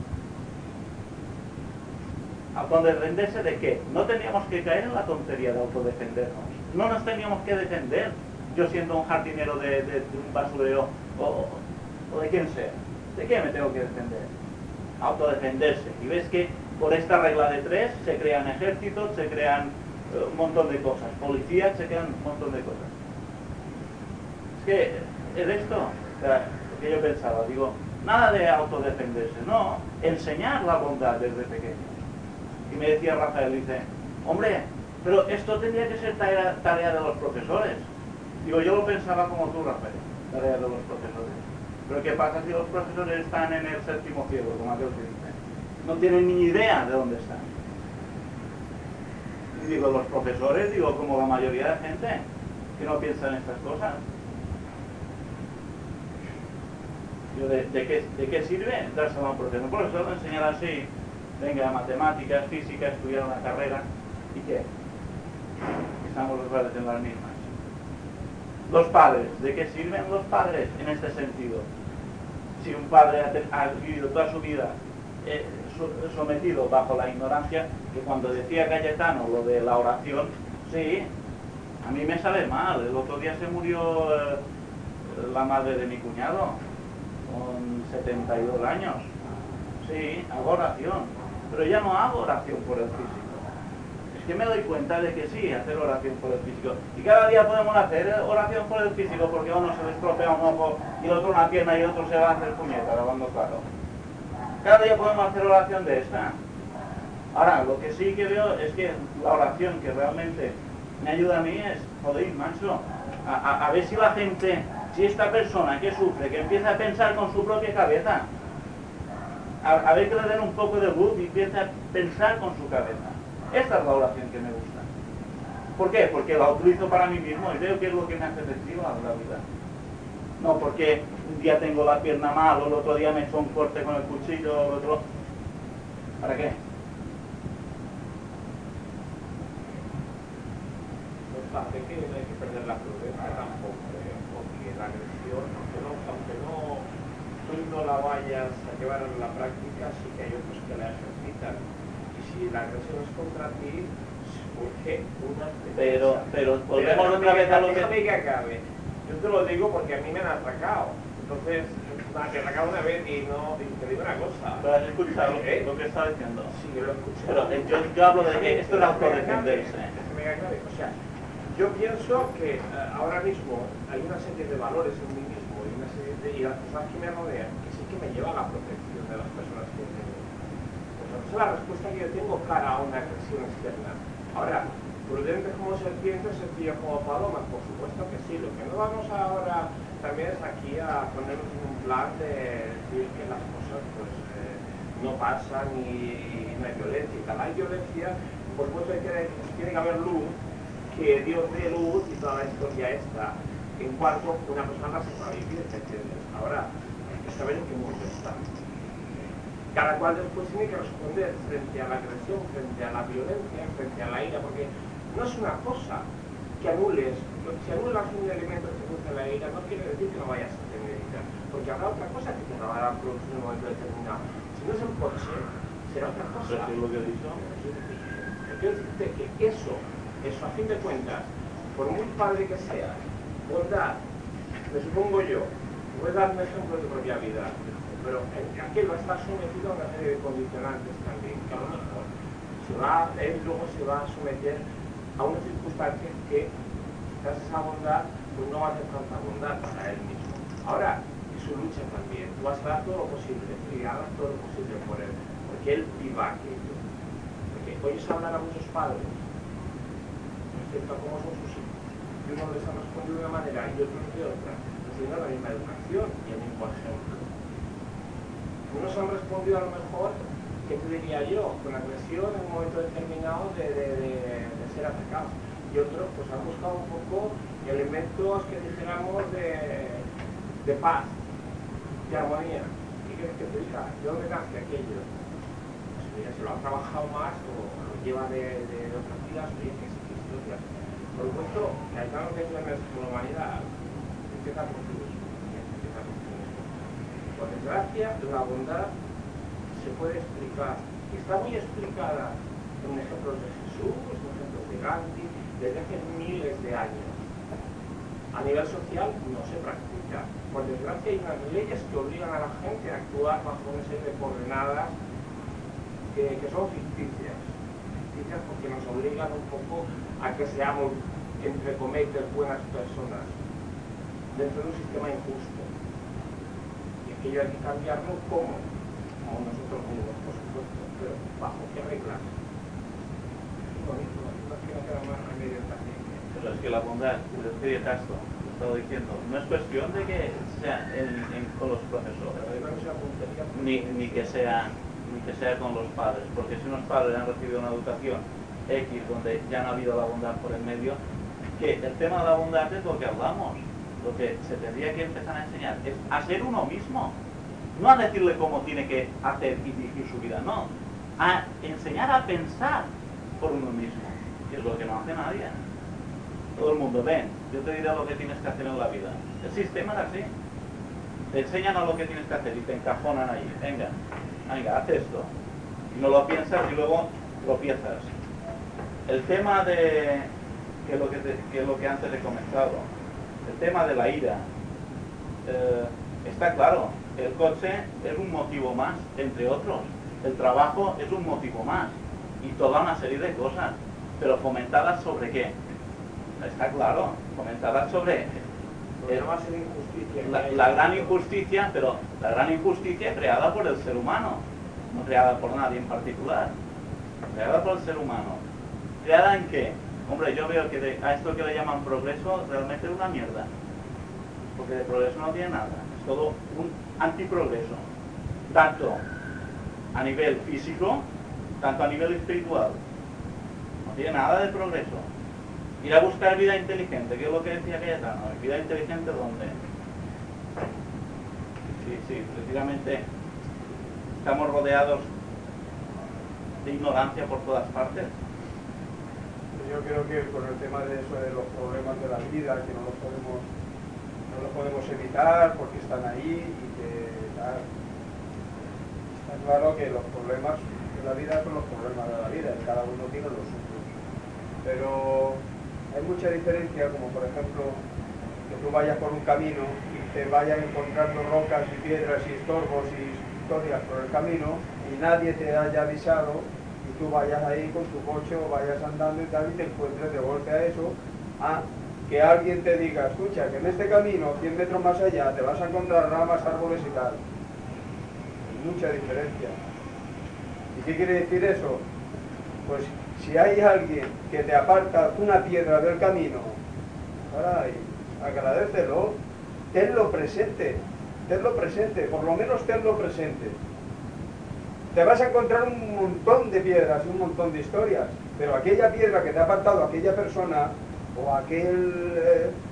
¿Autodefenderse de qué? No teníamos que caer en la tontería de autodefendernos. No nos teníamos que defender, yo siendo un jardinero de un basurero o de quien sea. ¿De qué me tengo que defender? Autodefenderse. Y ves que por esta regla de 3 se crean ejércitos, se crean un montón de cosas. Policías, se crean un montón de cosas. Es que es esto, o sea, lo que yo pensaba. Digo, nada de autodefenderse, no. Enseñar la bondad desde pequeño. Y me decía Rafael, dice, hombre, pero esto tendría que ser tarea de los profesores. Digo, yo lo pensaba como tú, Rafael, tarea de los profesores. Pero ¿qué pasa si los profesores están en el 7º cielo, como aquel que dice? No tienen ni idea de dónde están. Y digo, los profesores, digo, como la mayoría de gente que no piensa en estas cosas. Digo, ¿de qué sirve dárselo a un profesor? Un profesor enseñar así, venga, matemáticas, física, estudiar una carrera, ¿y qué? Estamos los padres en las mismas. Los padres, ¿de qué sirven los padres en este sentido? Si un padre ha vivido toda su vida sometido bajo la ignorancia, que cuando decía Cayetano lo de la oración, sí, a mí me sabe mal. El otro día se murió la madre de mi cuñado, con 72 años. Sí, hago oración, pero ya no hago oración por el físico. Es que me doy cuenta de que sí, hacer oración por el físico. Y cada día podemos hacer oración por el físico porque uno se le estropea un ojo y el otro una pierna y el otro se va a hacer puñeta, lavando claro. Cada día podemos hacer oración de esta. Ahora, lo que sí que veo es que la oración que realmente me ayuda a mí es, joder, macho, a ver si la gente, si esta persona que sufre, que empieza a pensar con su propia cabeza, a ver que le den un poco de luz y empieza a pensar con su cabeza. Esta es la oración que me gusta. ¿Por qué? Porque la utilizo para mí mismo y veo que es lo que me hace efectiva en la vida. No porque un día tengo la pierna mal, o el otro día me he hecho un corte con el cuchillo, o el otro... ¿Para qué? No parece que no hay que perder la prudencia tampoco, porque la agresión, aunque tú no la vayas a llevar a la práctica, sí que hay otros que la ejercitan. Y si la agresión es contra ti, surge una defensa. Pero volvemos otra vez a lo que... Déjame que acabe. Yo te lo digo porque a mí me han atracado. Entonces, me atracaron una vez y te digo una cosa. ¿Pero has escuchado lo que está diciendo? Sí, yo lo escuché. Pero yo hablo de que esto es autodefenderse. O sea, yo pienso que ahora mismo hay una serie de valores en mí mismo y las personas que me rodean que sí que me llevan a la protección de las personas que tengo. Esa es la respuesta que yo tengo cara a una agresión externa. Ahora, prudentes como serpientes, sencillos como palomas, por supuesto que sí. Lo que no vamos ahora también es aquí a ponernos en un plan de decir que las cosas pues no pasan y no hay violencia y tal. Hay violencia, por supuesto tiene que haber luz, que Dios dé luz y toda la historia esta en cuanto una persona se va a vivir, ¿entiendes? Ahora, es saber en qué mundo está. Cada cual después tiene que responder frente a la agresión, frente a la violencia, frente a la ira, porque no es una cosa que anules. Si anulas un elemento que produce la ira, no quiere decir que no vayas a tener ira, porque habrá otra cosa que te la va a producir en un momento determinado. Si no es el coche, será otra cosa. ¿Es lo que he dicho? Quiero decirte que eso, a fin de cuentas, por muy padre que sea, bondad, me supongo yo, voy a dar un ejemplo de tu propia vida, pero aquel va a estar sometido a una serie de condicionantes también, que a lo mejor él luego se va a someter a unas circunstancias que quizás esa bondad pues no va a hacer tanta bondad para él mismo. Ahora, es su lucha también, tú vas a dar todo lo posible y hagas todo lo posible por él, porque él viva aquello. Porque oyes hablar a muchos padres respecto a cómo son sus hijos, y uno les ha respondido de una manera y otros de otra, recibiendo la misma educación y el mismo ejemplo. Unos han respondido a lo mejor, ¿qué te diría yo? Con agresión en un momento determinado de ser atacados. Y otros pues han buscado un poco elementos que dijéramos de paz, de armonía. ¿Qué quieres que te diga? ¿De dónde nace aquello? Pues mira, si lo ha trabajado más o lo lleva de otras vidas, oye, que historias. Por supuesto, que hay tantos que con la humanidad, empieza por ti mismo. Por desgracia, la bondad se puede explicar. Está muy explicada en ejemplos de Jesús, en ejemplos de Gandhi, desde hace miles de años. A nivel social no se practica. Por desgracia hay unas leyes que obligan a la gente a actuar bajo una serie de coordenadas que son ficticias. Ficticias porque nos obligan un poco a que seamos, entre comillas, buenas personas dentro de un sistema injusto. Y aquello hay que cambiarlo como nosotros mismos, por supuesto, pero bajo qué reglas. Pero es que la bondad, de Castro, lo estaba diciendo, no es cuestión de que sea con los profesores, ni que sea con los padres, porque si unos padres han recibido una educación X donde ya no ha habido la bondad por el medio, que el tema de la bondad es lo que hablamos, lo que se tendría que empezar a enseñar es a ser uno mismo, no a decirle cómo tiene que hacer y dirigir su vida, no, a enseñar a pensar por uno mismo, que es lo que no hace nadie. Todo el mundo, ven, yo te diré lo que tienes que hacer en la vida. El sistema es así. Te enseñan a lo que tienes que hacer y te encajonan allí. Venga, haz esto. Y no lo piensas y luego tropiezas. El tema de que es lo que antes he comentado, el tema de la ira, está claro, el coche es un motivo más, entre otros. El trabajo es un motivo más. Y toda una serie de cosas. Pero fomentadas sobre qué. Está claro, fomentadas sobre la gran injusticia, pero la gran injusticia creada por el ser humano, no creada por nadie en particular, creada por el ser humano. ¿Creada en qué? Hombre, yo veo que a esto que le llaman progreso realmente es una mierda, porque de progreso no tiene nada, es todo un antiprogreso, tanto a nivel físico, tanto a nivel espiritual, no tiene nada de progreso. Ir a buscar vida inteligente, que es lo que decía Cayetano. ¿Vida inteligente dónde? Sí, precisamente estamos rodeados de ignorancia por todas partes. Yo creo que con el tema de eso de los problemas de la vida, que no los podemos evitar porque están ahí y que está claro que los problemas de la vida son los problemas de la vida y cada uno tiene los suyos. Pero hay mucha diferencia, como por ejemplo que tú vayas por un camino y te vayas encontrando rocas y piedras y estorbos y historias por el camino y nadie te haya avisado y tú vayas ahí con tu coche o vayas andando y tal y te encuentres de golpe a eso, a que alguien te diga, escucha, que en este camino 100 metros más allá te vas a encontrar ramas, árboles y tal. Hay mucha diferencia. ¿Y qué quiere decir eso? Pues si hay alguien que te aparta una piedra del camino, caray, agradécelo, tenlo presente, por lo menos tenlo presente. Te vas a encontrar un montón de piedras, un montón de historias, pero aquella piedra que te ha apartado aquella persona, o aquel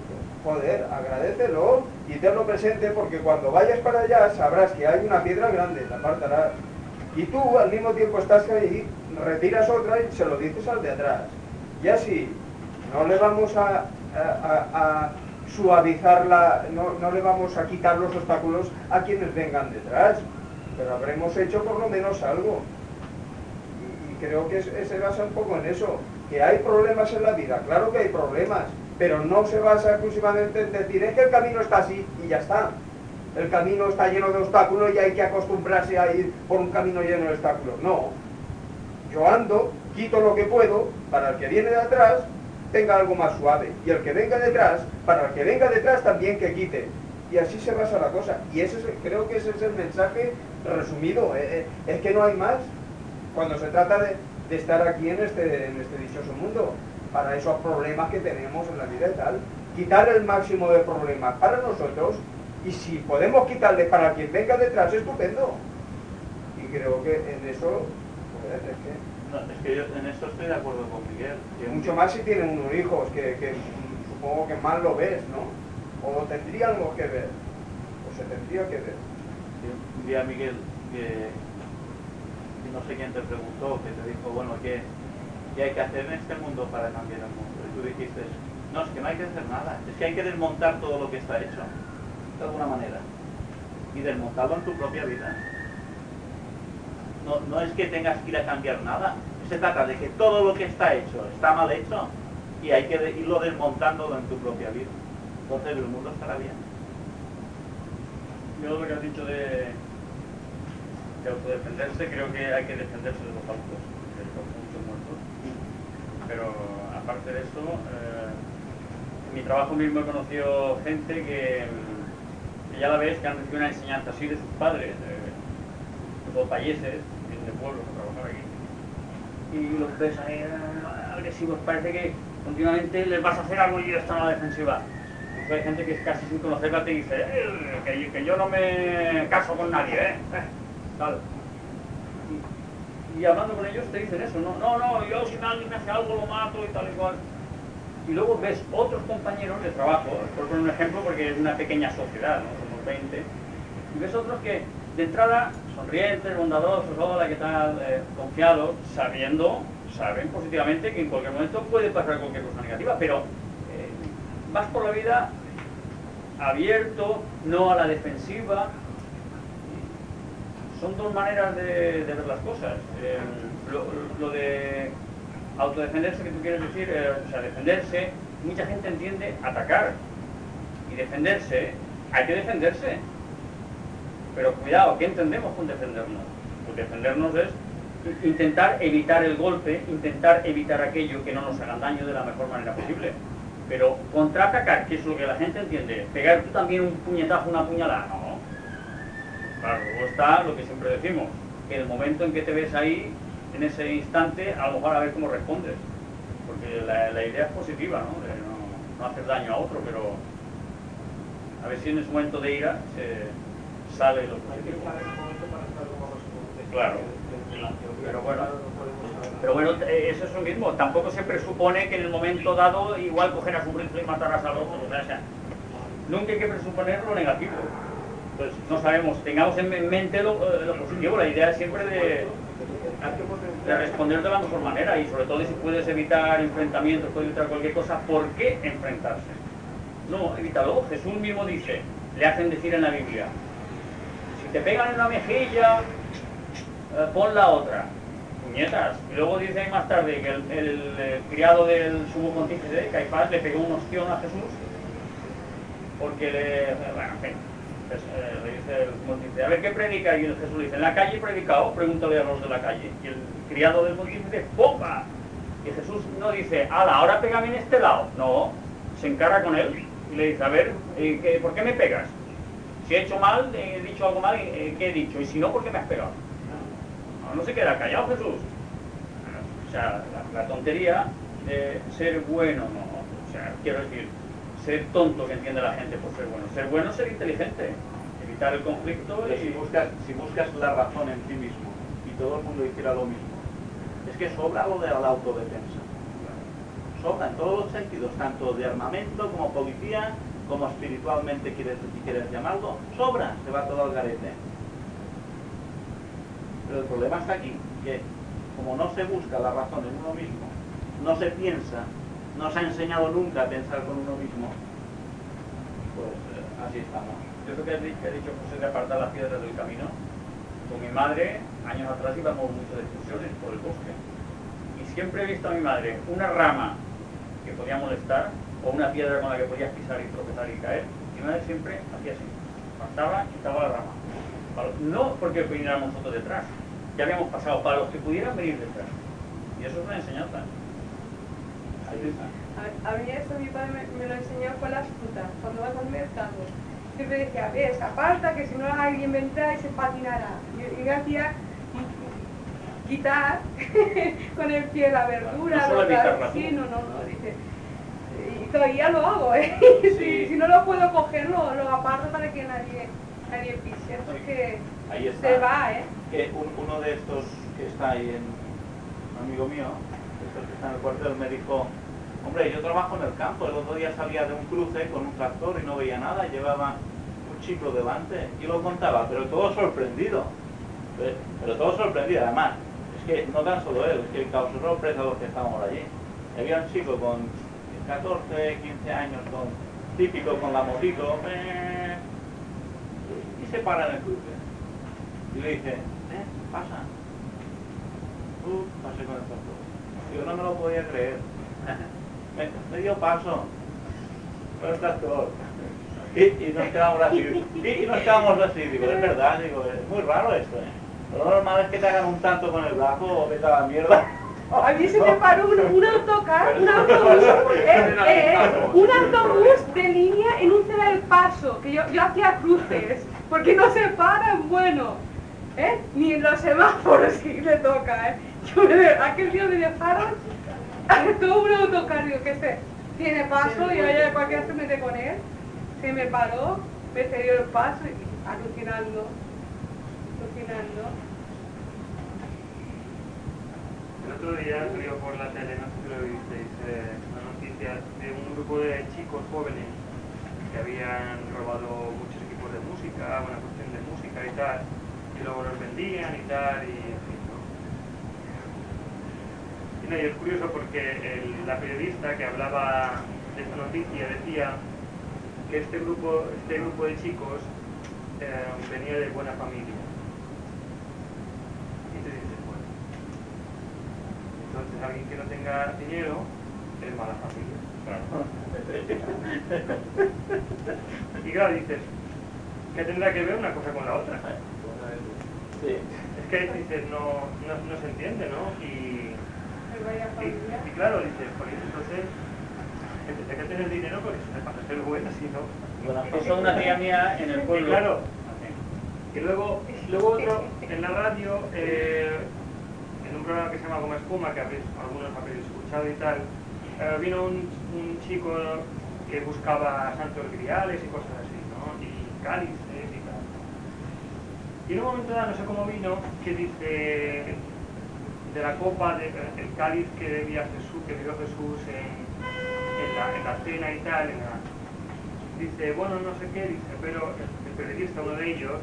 joder, agradécelo y tenlo presente, porque cuando vayas para allá sabrás que hay una piedra grande, la apartarás. Y tú al mismo tiempo estás ahí, retiras otra y se lo dices al de atrás. Y así, no le vamos a suavizar no le vamos a quitar los obstáculos a quienes vengan detrás, pero habremos hecho por lo menos algo. Y creo que se basa un poco en eso, que hay problemas en la vida, claro que hay problemas, pero no se basa exclusivamente en decir, es que el camino está así y ya está. El camino está lleno de obstáculos y hay que acostumbrarse a ir por un camino lleno de obstáculos. No, yo ando, quito lo que puedo, para el que viene de atrás tenga algo más suave, y el que venga detrás, para el que venga detrás también que quite, y así se basa la cosa. Y creo que ese es el mensaje resumido, es que no hay más cuando se trata de estar aquí en este dichoso mundo, para esos problemas que tenemos en la vida y tal, quitar el máximo de problemas para nosotros, y si podemos quitarle para quien venga detrás, estupendo. Y creo que en eso, joder, es que yo en esto estoy de acuerdo con Miguel. Mucho más si tienen unos hijos, que supongo que más lo ves, ¿no? O tendría algo que ver, o se tendría que ver. Un día Miguel, que no sé quién te preguntó, que te dijo, bueno, ¿qué hay que hacer en este mundo para cambiar el mundo? Y tú dijiste, no, es que no hay que hacer nada, es que hay que desmontar todo lo que está hecho, de alguna manera, y desmontarlo en tu propia vida. No es que tengas que ir a cambiar nada, se trata de que todo lo que está hecho está mal hecho y hay que irlo desmontándolo en tu propia vida. Entonces el mundo estará bien. Yo lo que has dicho de autodefenderse, creo que hay que defenderse de los autos, que son muchos muertos. Pero aparte de eso, en mi trabajo mismo he conocido gente que ya la ves que han recibido una enseñanza así de sus padres, los payeses de pueblos que trabajan aquí, y los ves ahí agresivos, parece que continuamente les vas a hacer algo y ellos están a la defensiva. Entonces hay gente que casi sin conocerla te dice que yo no me caso con nadie, tal. Y hablando con ellos te dicen eso, no, yo si alguien me hace algo lo mato y tal y cual. Y luego ves otros compañeros de trabajo, por poner un ejemplo porque es una pequeña sociedad, ¿no? Somos 20, y ves otros que de entrada sonrientes, bondadosos, hola, ¿qué tal? Confiados, saben positivamente que en cualquier momento puede pasar cualquier cosa negativa, pero vas por la vida abierto, no a la defensiva. Son dos maneras de ver las cosas. Lo de autodefenderse que tú quieres decir, o sea, defenderse, mucha gente entiende atacar, y defenderse, hay que defenderse. Pero cuidado, ¿qué entendemos con defendernos? Pues defendernos es intentar evitar el golpe, intentar evitar aquello que no nos haga daño de la mejor manera posible. Pero contraatacar, que es lo que la gente entiende, pegar tú también un puñetazo, una puñalada, no. Claro, luego está lo que siempre decimos, que el momento en que te ves ahí, en ese instante, a lo mejor a ver cómo respondes. Porque la idea es positiva, ¿no? De no hacer daño a otro, pero a ver si en ese momento de ira sale lo positivo. Claro. Pero bueno, eso es lo mismo. Tampoco se presupone que en el momento dado igual cogerás un rifle y matarás al otro. O sea, nunca hay que presuponer lo negativo. Pues no sabemos, tengamos en mente lo positivo. La idea es siempre de responder de la mejor manera, y sobre todo si puedes evitar enfrentamientos, puedes evitar cualquier cosa, ¿por qué enfrentarse? No, evítalo. Jesús mismo dice, le hacen decir en la Biblia, si te pegan en una mejilla, pon la otra, puñetas. Y luego dice ahí más tarde que el criado del sumo pontífice, Caifás, le pegó un ostión a Jesús porque bueno, en fin, pues, le dice el sumo pontífice, a ver qué predica, y Jesús le dice, en la calle he predicado, pregúntale a los de la calle. Y el criado del pontífice, ¡pomba! Y Jesús no dice, ala, ahora pégame en este lado. No, se encara con él y le dice, a ver, ¿por qué me pegas? Si he hecho mal, he dicho algo mal, ¿qué he dicho? Y si no, ¿por qué me has pegado? No se queda callado Jesús. O sea, la tontería de ser bueno, no, o sea, quiero decir, ser tonto que entiende la gente por ser bueno. Ser bueno es ser inteligente, evitar el conflicto. Pero si buscas la razón en ti mismo y todo el mundo hiciera lo mismo, es que sobra lo de la autodefensa. Sobra en todos los sentidos, tanto de armamento como policía, como espiritualmente quieres llamarlo, sobra, se va todo al garete. Pero el problema está aquí, que como no se busca la razón en uno mismo, no se piensa, no se ha enseñado nunca a pensar con uno mismo, pues así estamos. Yo creo que ha dicho José de apartar las piedras del camino. Con mi madre, años atrás íbamos mucho de excursiones por el bosque. Y siempre he visto a mi madre una rama que podía molestar, o una piedra con la que podías pisar y tropezar y caer. Mi madre siempre hacía así. Pasaba y quitaba la rama. No porque viniéramos nosotros detrás. Ya habíamos pasado para los que pudieran venir detrás. Y eso es una enseñanza. Ahí está. A mí eso mi padre me lo enseñó con las frutas, cuando vas al mercado. Siempre decía, ves, aparta que si no alguien vendrá y se patinará. Y me hacía quitar con el pie la verdura, no solo sí, no, dice. Y todavía lo hago, ¿eh? Sí. Si no lo puedo coger, lo aparto para que nadie pise, porque ahí está. se va, ¿eh? Que uno de estos que está ahí, un amigo mío, estos que está en el cuartel, me dijo, hombre, yo trabajo en el campo, el otro día salía de un cruce con un tractor y no veía nada, llevaba un chico delante y lo contaba, pero todo sorprendido. Pero todo sorprendido, además, es que no tan solo él, es que causó sorpresa a los que estábamos allí. Había un chico con 14, 15 años, típico con la motito, y se para en el cruce. Y le dice, pasa. Pasé con el tractor. Yo no me lo podía creer. Me dio paso con el tractor. Y nos quedamos así. Y nos quedamos así. Digo, es verdad, digo, es muy raro esto, Lo normal es que te hagan un tanto con el brazo o vete a la mierda. A mí se me paró un autocar, un autobús de línea en un Cera del Paso, que yo hacía cruces, porque no se paran, bueno, ni en los semáforos si le toca, aquel día me dejaron todo un autocar, digo, que tiene paso y vaya cualquiera se mete con él, se me paró, me cedió el paso y alucinando. El otro día salió por la tele, no sé si lo visteis, una noticia de un grupo de chicos jóvenes que habían robado muchos equipos de música, una cuestión de música y tal, y luego los vendían y tal, y en fin, ¿no? Y es curioso porque la periodista que hablaba de esta noticia decía que este grupo de chicos venía de buena familia. Entonces alguien que no tenga dinero es mala familia. Claro. Y claro, dices, ¿qué tendrá que ver una cosa con la otra? Sí. Es que dices, no se entiende, ¿no? Y claro, dices, pues entonces, hay que tener dinero porque para ser buena, si no. Bueno, pasó una tía mía en el pueblo. Y claro. Y luego otro, en la radio, en un programa que se llama Goma Espuma, que algunos habréis escuchado y tal, vino un chico que buscaba santos griales y cosas así, ¿no? Y cálices y tal. Y en un momento dado, no sé cómo vino, que dice de la copa, el cáliz que bebió Jesús en la cena y tal, dice, bueno, no sé qué, dice, pero el periodista, uno de ellos,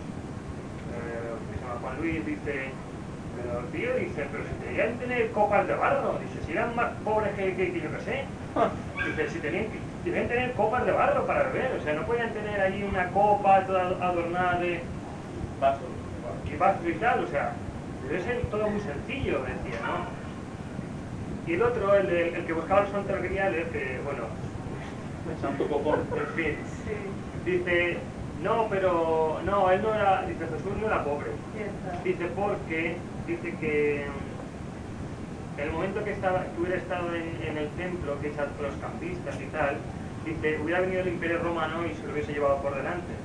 que se llama Juan Luis, dice, pero tío, dice, pero si deberían tener copas de barro, dice, si eran más pobres que yo que sé, dice, si debían tener copas de barro para beber, o sea, no podían tener allí una copa toda adornada de vasos y tal, o sea, debe ser todo muy sencillo, decía, ¿no? Y el otro, el que buscaba los santos griales, que, bueno, Santo Copón, en fin, dice, no, pero, no, él no era, dice, Jesús no era pobre, dice, porque, dice que en el momento que hubiera estado en el templo, que echan los campistas y tal, dice, hubiera venido el Imperio Romano y se lo hubiese llevado por delante,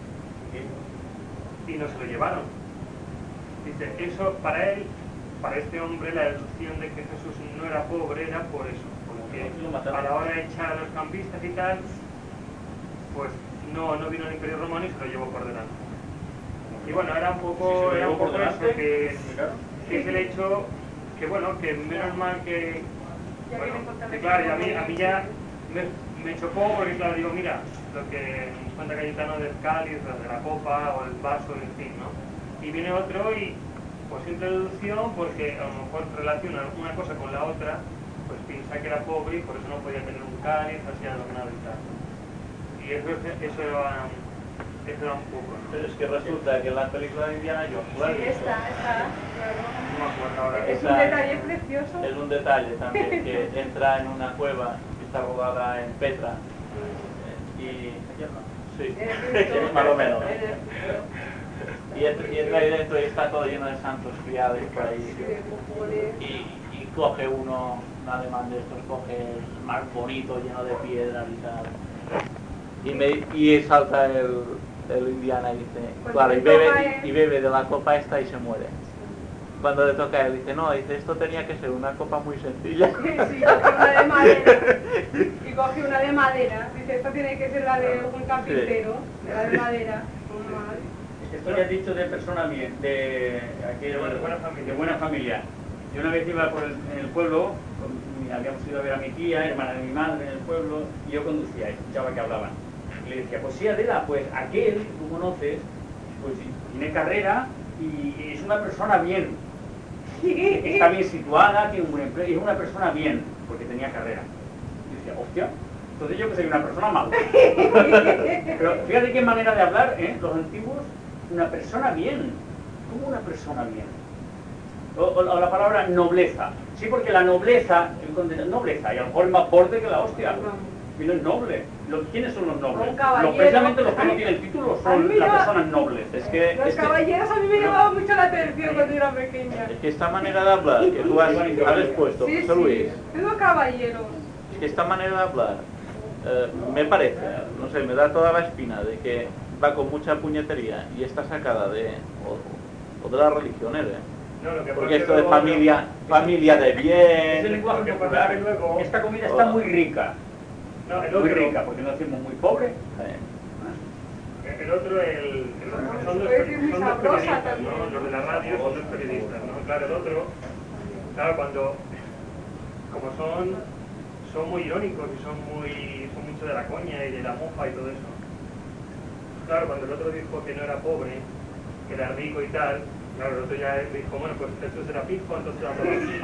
y no se lo llevaron. Dice, eso para él, para este hombre, la deducción de que Jesús no era pobre era por eso, porque a la hora de echar a los campistas y tal, pues no vino el Imperio Romano y se lo llevó por delante. Y bueno, era un poco eso, que es el hecho que bueno, que menos mal que, bueno, que claro, a mí ya me chocó porque, claro, digo, mira, lo que nos cuenta Cayetano del cáliz, lo de la copa o el vaso, en fin, ¿no? Y viene otro y, por simple deducción, porque a lo mejor relaciona una cosa con la otra, pues piensa que era pobre y por eso no podía tener un cáliz así adornado y tal. Y eso era un poco, ¿no? Pero es que resulta que en la película de Indiana Jones, ¿la has Sí, visto? está, No me acuerdo ahora. Es un detalle precioso. Es un detalle también que entra en una cueva que está rodada en Petra y sí, más o menos. Y entra ahí dentro y está todo lleno de santos criados por ahí y coge un alemán de estos, coge el mar bonito lleno de piedras y tal y salta el Indiana y dice, claro, y bebe de la copa esta y se muere. Cuando le toca a él dice, no, dice, esto tenía que ser una copa muy sencilla. Sí, coge una de madera. Y coge una de madera. Dice, esta tiene que ser la de un carpintero, la de madera. Esto que has dicho de persona bien, de buena familia. Yo una vez iba en el pueblo, habíamos ido a ver a mi tía, hermana de mi madre en el pueblo, y yo conducía, escuchaba que hablaban. Y le decía, pues sí, Adela, pues aquel que tú conoces, pues tiene carrera y es una persona bien. Está bien situada, tiene un buen empleo, y es una persona bien, porque tenía carrera. Y decía, hostia, entonces yo que soy una persona mala. Pero fíjate qué manera de hablar, los antiguos, una persona bien. ¿Cómo una persona bien? O la palabra nobleza. Sí, porque la nobleza, nobleza, y a lo mejor es más fuerte que la hostia. Y no es noble. ¿Quiénes son los nobles? Precisamente los que no tienen título son las personas nobles. Los caballeros a mí me llamaban mucho la atención cuando era pequeña. Es que esta manera de hablar que tú has expuesto, Sí, José Luis, sí, los caballeros. es que esta manera de hablar me parece, no sé, me da toda la espina de que va con mucha puñetería y está sacada de o de las religiones, No, lo que porque esto de familia de Es el bien. lenguaje popular. Esta comida está muy rica. No, el Muy otro, rica, porque no decimos muy pobre. el otro son dos periodistas, ¿no? Los de la radio son dos periodistas, ¿no? Claro, el otro, claro, como son muy irónicos y son mucho de la coña y de la mofa y todo eso. Claro, cuando el otro dijo que no era pobre, que era rico y tal, claro, el otro ya dijo, bueno, pues esto será pijo, entonces la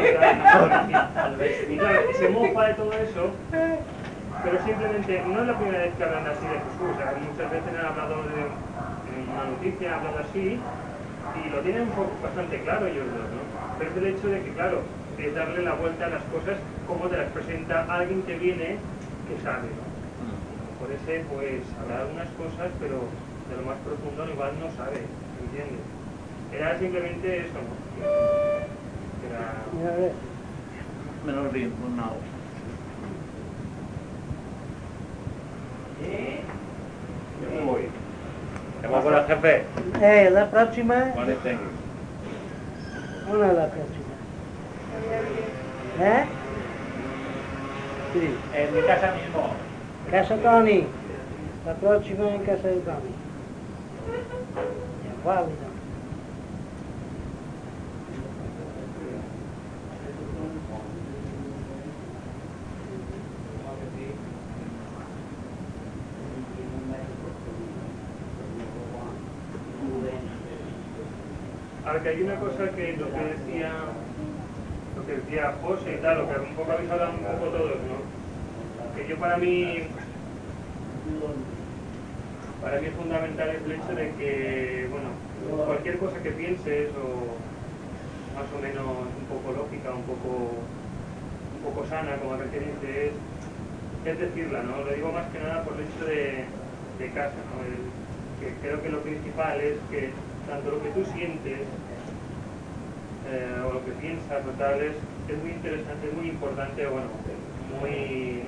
y claro, se mofa de todo eso, pero simplemente no es la primera vez que hablan así de Jesús, o sea, muchas veces han hablado de una noticia, han hablado así, y lo tienen bastante claro ellos dos, ¿no? Pero es el hecho de que, claro, de darle la vuelta a las cosas como te las presenta alguien que viene que sabe, ¿no? Por ese, pues, hablar algunas cosas, pero de lo más profundo igual no sabe, ¿entiendes? Era simplemente eso, ¿no? Era... Menos bien, no. Yo me voy. ¿Vamos con el jefe? La próxima. ¿Cuáles tengo? Una la próxima. Sí. En mi casa mismo. Casa Tony. La próxima en casa de Tony. Ya, válido. Ahora que hay una cosa que lo que decía José y tal, lo que un poco habéis hablado un poco todos, ¿no? Que yo para mí es fundamental el hecho de que, bueno, cualquier cosa que pienses o más o menos un poco lógica, un poco sana, como aquel que dice, es decirla, ¿no? Lo digo más que nada por el hecho de casa, ¿no? Que creo que lo principal es que tanto lo que tú sientes o lo que piensas o tal es muy interesante, es muy importante, bueno, muy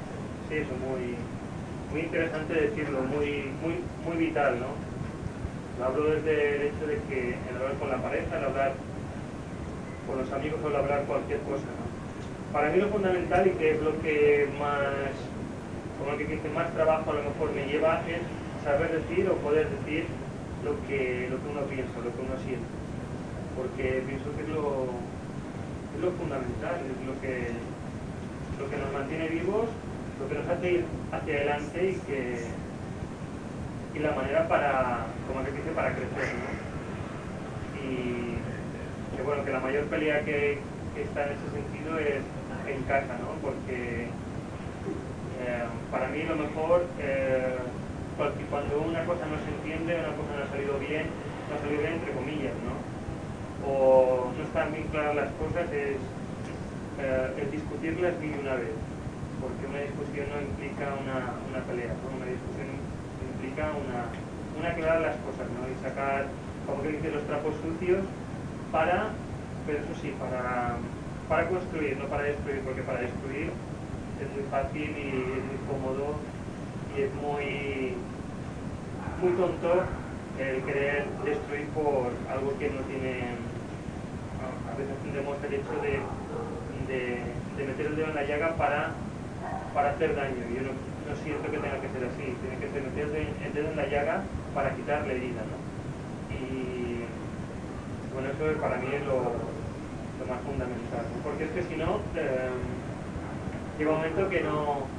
interesante decirlo, muy vital, ¿no? Lo hablo desde el hecho de que el hablar con la pareja, el hablar con los amigos o el hablar cualquier cosa, ¿no? Para mí lo fundamental y que es lo que más, como el que dice, más trabajo a lo mejor me lleva es saber decir o poder decir lo que uno piensa, lo que uno siente, porque pienso que es lo fundamental, es lo que nos mantiene vivos lo que nos hace ir hacia adelante y la manera para, como que dice, para crecer, ¿no? Y que bueno, que la mayor pelea que está en ese sentido es en casa, ¿no? Porque para mí lo mejor, porque cuando una cosa no se entiende, una cosa no ha salido bien entre comillas, ¿no? O no están bien claras las cosas, es discutirlas mil y una vez, porque una discusión no implica una pelea, ¿no? Una discusión implica una aclarar las cosas, ¿no? Y sacar, como que dicen, los trapos sucios pero eso sí, para construir, no para destruir, porque para destruir es muy fácil y es muy cómodo y es muy tonto el querer destruir por algo que no tiene. A veces tendemos el hecho de meter el dedo en la llaga para hacer daño. Yo no siento que tenga que ser así, tiene que ser meter el dedo en la llaga para quitar la herida, ¿no? Y bueno, eso para mí es lo más fundamental, ¿no? Porque es que si no, llega un momento que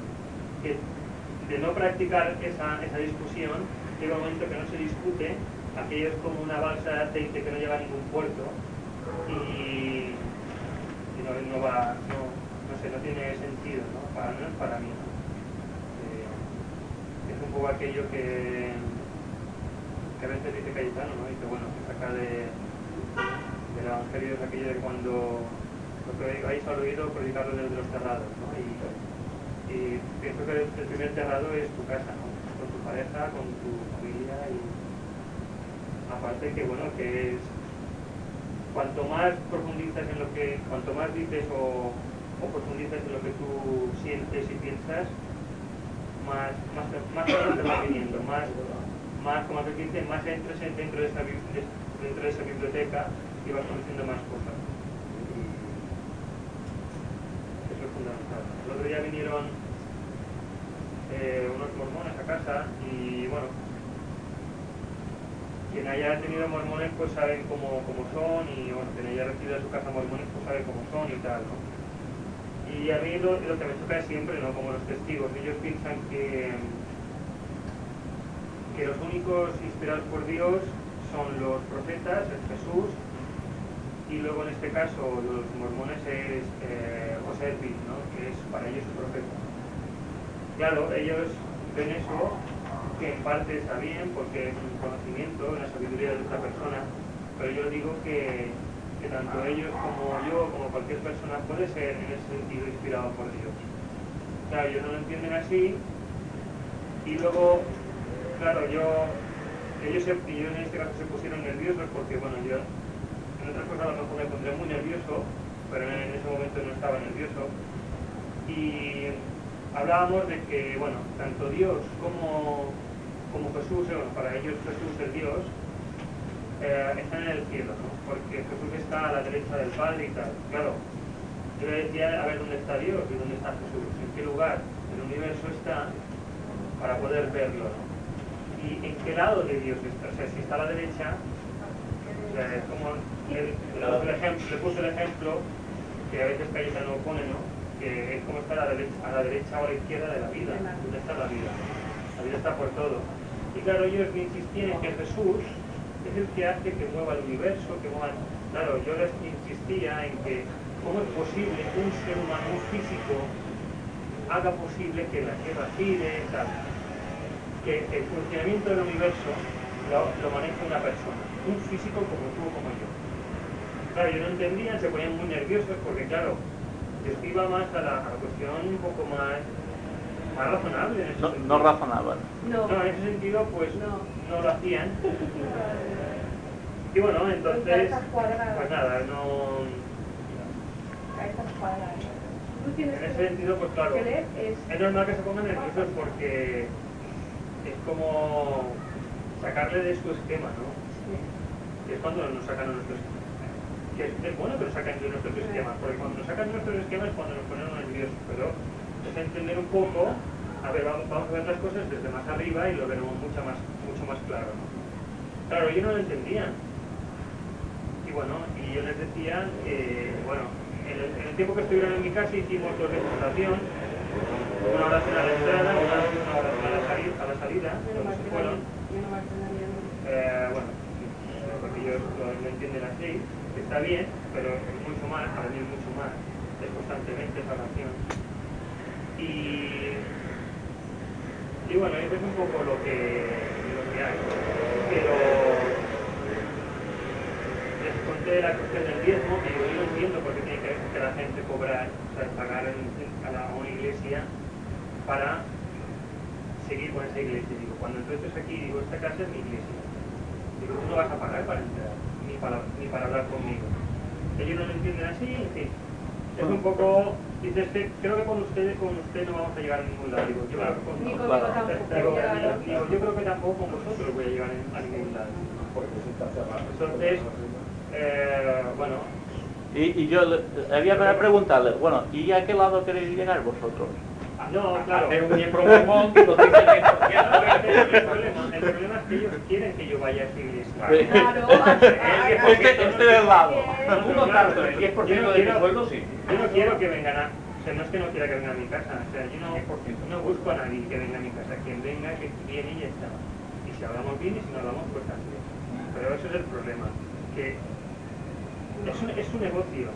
de no practicar esa discusión, llega un momento que no se discute, aquello es como una balsa de aceite que no lleva a ningún puerto y no va, no sé, no tiene sentido, ¿no? Para menos para mí, ¿no? Es un poco aquello que a veces dice Cayetano, ¿no? Dice, bueno, que saca del Evangelio es aquello de cuando lo que habéis oído predicarlo desde los terrados, ¿no? Y pienso que el primer terrado es tu casa, ¿no? Con tu pareja, con tu familia y aparte que bueno, que es cuanto más profundizas en lo que, cuanto más dices o profundizas en lo que tú sientes y piensas, más cosas te van viniendo, más como se dice, más entras dentro de esa biblioteca y vas conociendo más cosas. Y eso es fundamental. El otro día vinieron unos mormones a casa y bueno, quien haya tenido mormones pues saben cómo son y bueno, quien haya recibido a su casa mormones pues sabe cómo son y tal, ¿no? Y a mí lo que me choca es siempre, ¿no? Como los testigos, ellos piensan que los únicos inspirados por Dios son los profetas, es Jesús, y luego en este caso los mormones es José Smith, ¿no? Que es para ellos un profeta. Claro, ellos ven eso, que en parte está bien, porque es un conocimiento, una sabiduría de otra persona, pero yo digo que tanto ellos como yo, como cualquier persona, puede ser en ese sentido inspirado por Dios. Claro, ellos no lo entienden así, y luego, claro, ellos en este caso se pusieron nerviosos porque, bueno, yo en otras cosas a lo mejor me pondré muy nervioso, pero en ese momento no estaba nervioso. Y hablábamos de que, bueno, tanto Dios como Jesús, bueno, para ellos Jesús es Dios, están en el cielo, ¿no? Porque Jesús está a la derecha del Padre y tal. Claro, yo le decía a ver dónde está Dios y dónde está Jesús, en qué lugar del universo está para poder verlo, ¿no? Y en qué lado de Dios está. O sea, si está a la derecha, o sea, es como le puso el ejemplo que a veces Cayetano pone, ¿no? Que es como estar a la derecha o a la izquierda de la vida. ¿Dónde está la vida? La vida está por todo. Y claro, ellos insistían en que Jesús es el que hace que mueva el universo, que mueva. Claro, yo les insistía en que cómo es posible que un ser humano, un físico, haga posible que la Tierra gire, tal. Que el funcionamiento del universo lo maneja una persona, un físico como tú o como yo. Claro, yo no entendía, se ponían muy nerviosos porque, claro, yo iba más a la cuestión un poco más razonable. En ese sentido. No razonable. No, en ese sentido, pues no lo hacían. Y bueno, entonces, pues nada, no. En ese sentido, pues claro, es normal que se pongan nerviosos porque es como sacarle de su esquema, ¿no? Que es cuando nos sacan nuestros esquemas. Que es bueno que nos saquen de nuestros esquemas, porque cuando nos sacan nuestros esquemas es cuando nos ponemos nerviosos, pero es entender un poco, a ver, vamos a ver las cosas desde más arriba y lo veremos mucho más claro, ¿no? Claro, ellos no lo entendían. Y bueno, y yo les decía, bueno, en el tiempo que estuvieron en mi casa hicimos 2 veces oración, Una oración a la entrada, una oración a la salida, cuando se fueron. Bueno, porque ellos lo entienden así, está bien, pero es mucho más, para mí es mucho más, es constantemente esa oración. Y bueno, eso es un poco lo que hay. Pero les conté la cuestión del diezmo, que yo no entiendo por qué tiene que la gente cobrar, o sea, pagar a una iglesia para seguir con esa iglesia. Digo, cuando entonces aquí, digo, esta casa es mi iglesia. Digo, tú no vas a pagar para entrar, ni para hablar conmigo. Ellos no lo entienden así, en fin. Es un poco, dices que creo que con usted no vamos a llegar a ningún lado. Digo, yo creo que Ni conmigo tampoco. yo creo que tampoco con vosotros voy a llegar a ningún lado. Entonces, bueno. Y yo había para preguntarle, bueno, ¿y a qué lado queréis llegar vosotros? No, claro. Hacer un miembro mormón que lo dice el problema es que ellos quieren que yo vaya a esa iglesia. Claro. Este del lado. Uno tanto, el 10% de mi sueldo sí. Yo no quiero que vengan o sea, no es que no quiera que venga a mi casa, o sea, yo no busco a nadie que venga a mi casa, quien venga, que viene y ya está. Y si hablamos bien y si no hablamos, pues también. Pero eso es el problema, que es un negocio.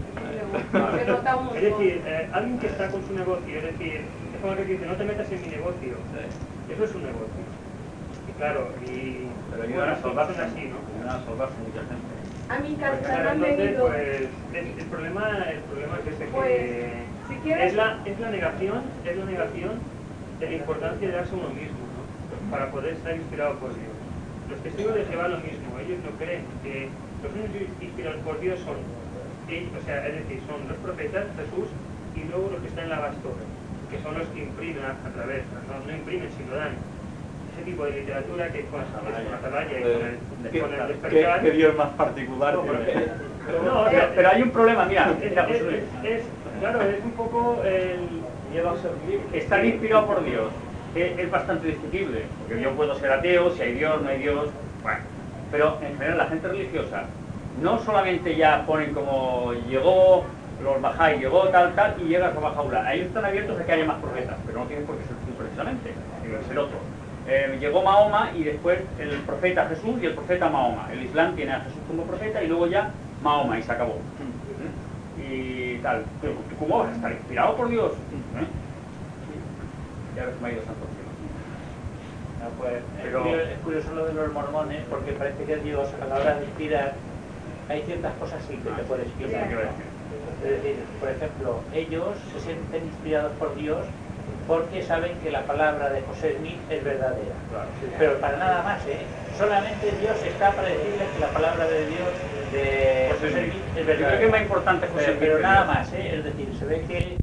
Es decir, alguien que está con su negocio, es decir, es como que dice, no te metas en mi negocio. Eso es un negocio. Y claro, pero ayudan a salvarse así, ¿no? Ayudan a salvarse mucha gente. A mi Pues casa claro, han entonces, venido. pues, el problema es ese, Pues, que si quieres. es la negación de la importancia de darse a uno mismo, ¿no? Para poder estar inspirado por Dios. Los testigos de Jehová lo mismo, ellos no creen que los únicos inspirados por Dios son ellos, o sea, es decir, son los profetas, Jesús, y luego los que están en la Bastora, que son los que imprimen a través, no imprimen sino dan ese tipo de literatura que con Atalaya y con el despertar. ¿Qué Dios más particular? Pero hay un problema, mira, claro, es un poco el miedo a ser libre. Estar inspirado por Dios es bastante discutible, porque yo puedo ser ateo, si hay Dios, no hay Dios, bueno, pero en general la gente religiosa no solamente ya ponen como llegó los bajáis, llegó tal, y llega a Rabba Jaula. Ellos están abiertos a que haya más profetas, pero no tienen por qué ser tú precisamente, tiene que ser otro. Llegó Mahoma y después el profeta Jesús y el profeta Mahoma. El Islam tiene a Jesús como profeta y luego ya Mahoma y se acabó. Y tal. Pero ¿tú cómo vas a estar inspirado por Dios? Ya ves, me ha ido santo cielo. Pues, Pero es curioso lo de los mormones, porque parece que Dios, a la hora de inspirar, hay ciertas cosas sí que te puede explicar. Es decir, por ejemplo, ellos se sienten inspirados por Dios porque saben que la palabra de José Smith es verdadera. Pero para nada más, solamente Dios está para decirles que la palabra de Dios de José Smith es verdadera. Yo creo que es más importante José Smith. Pero nada más, es decir, se ve que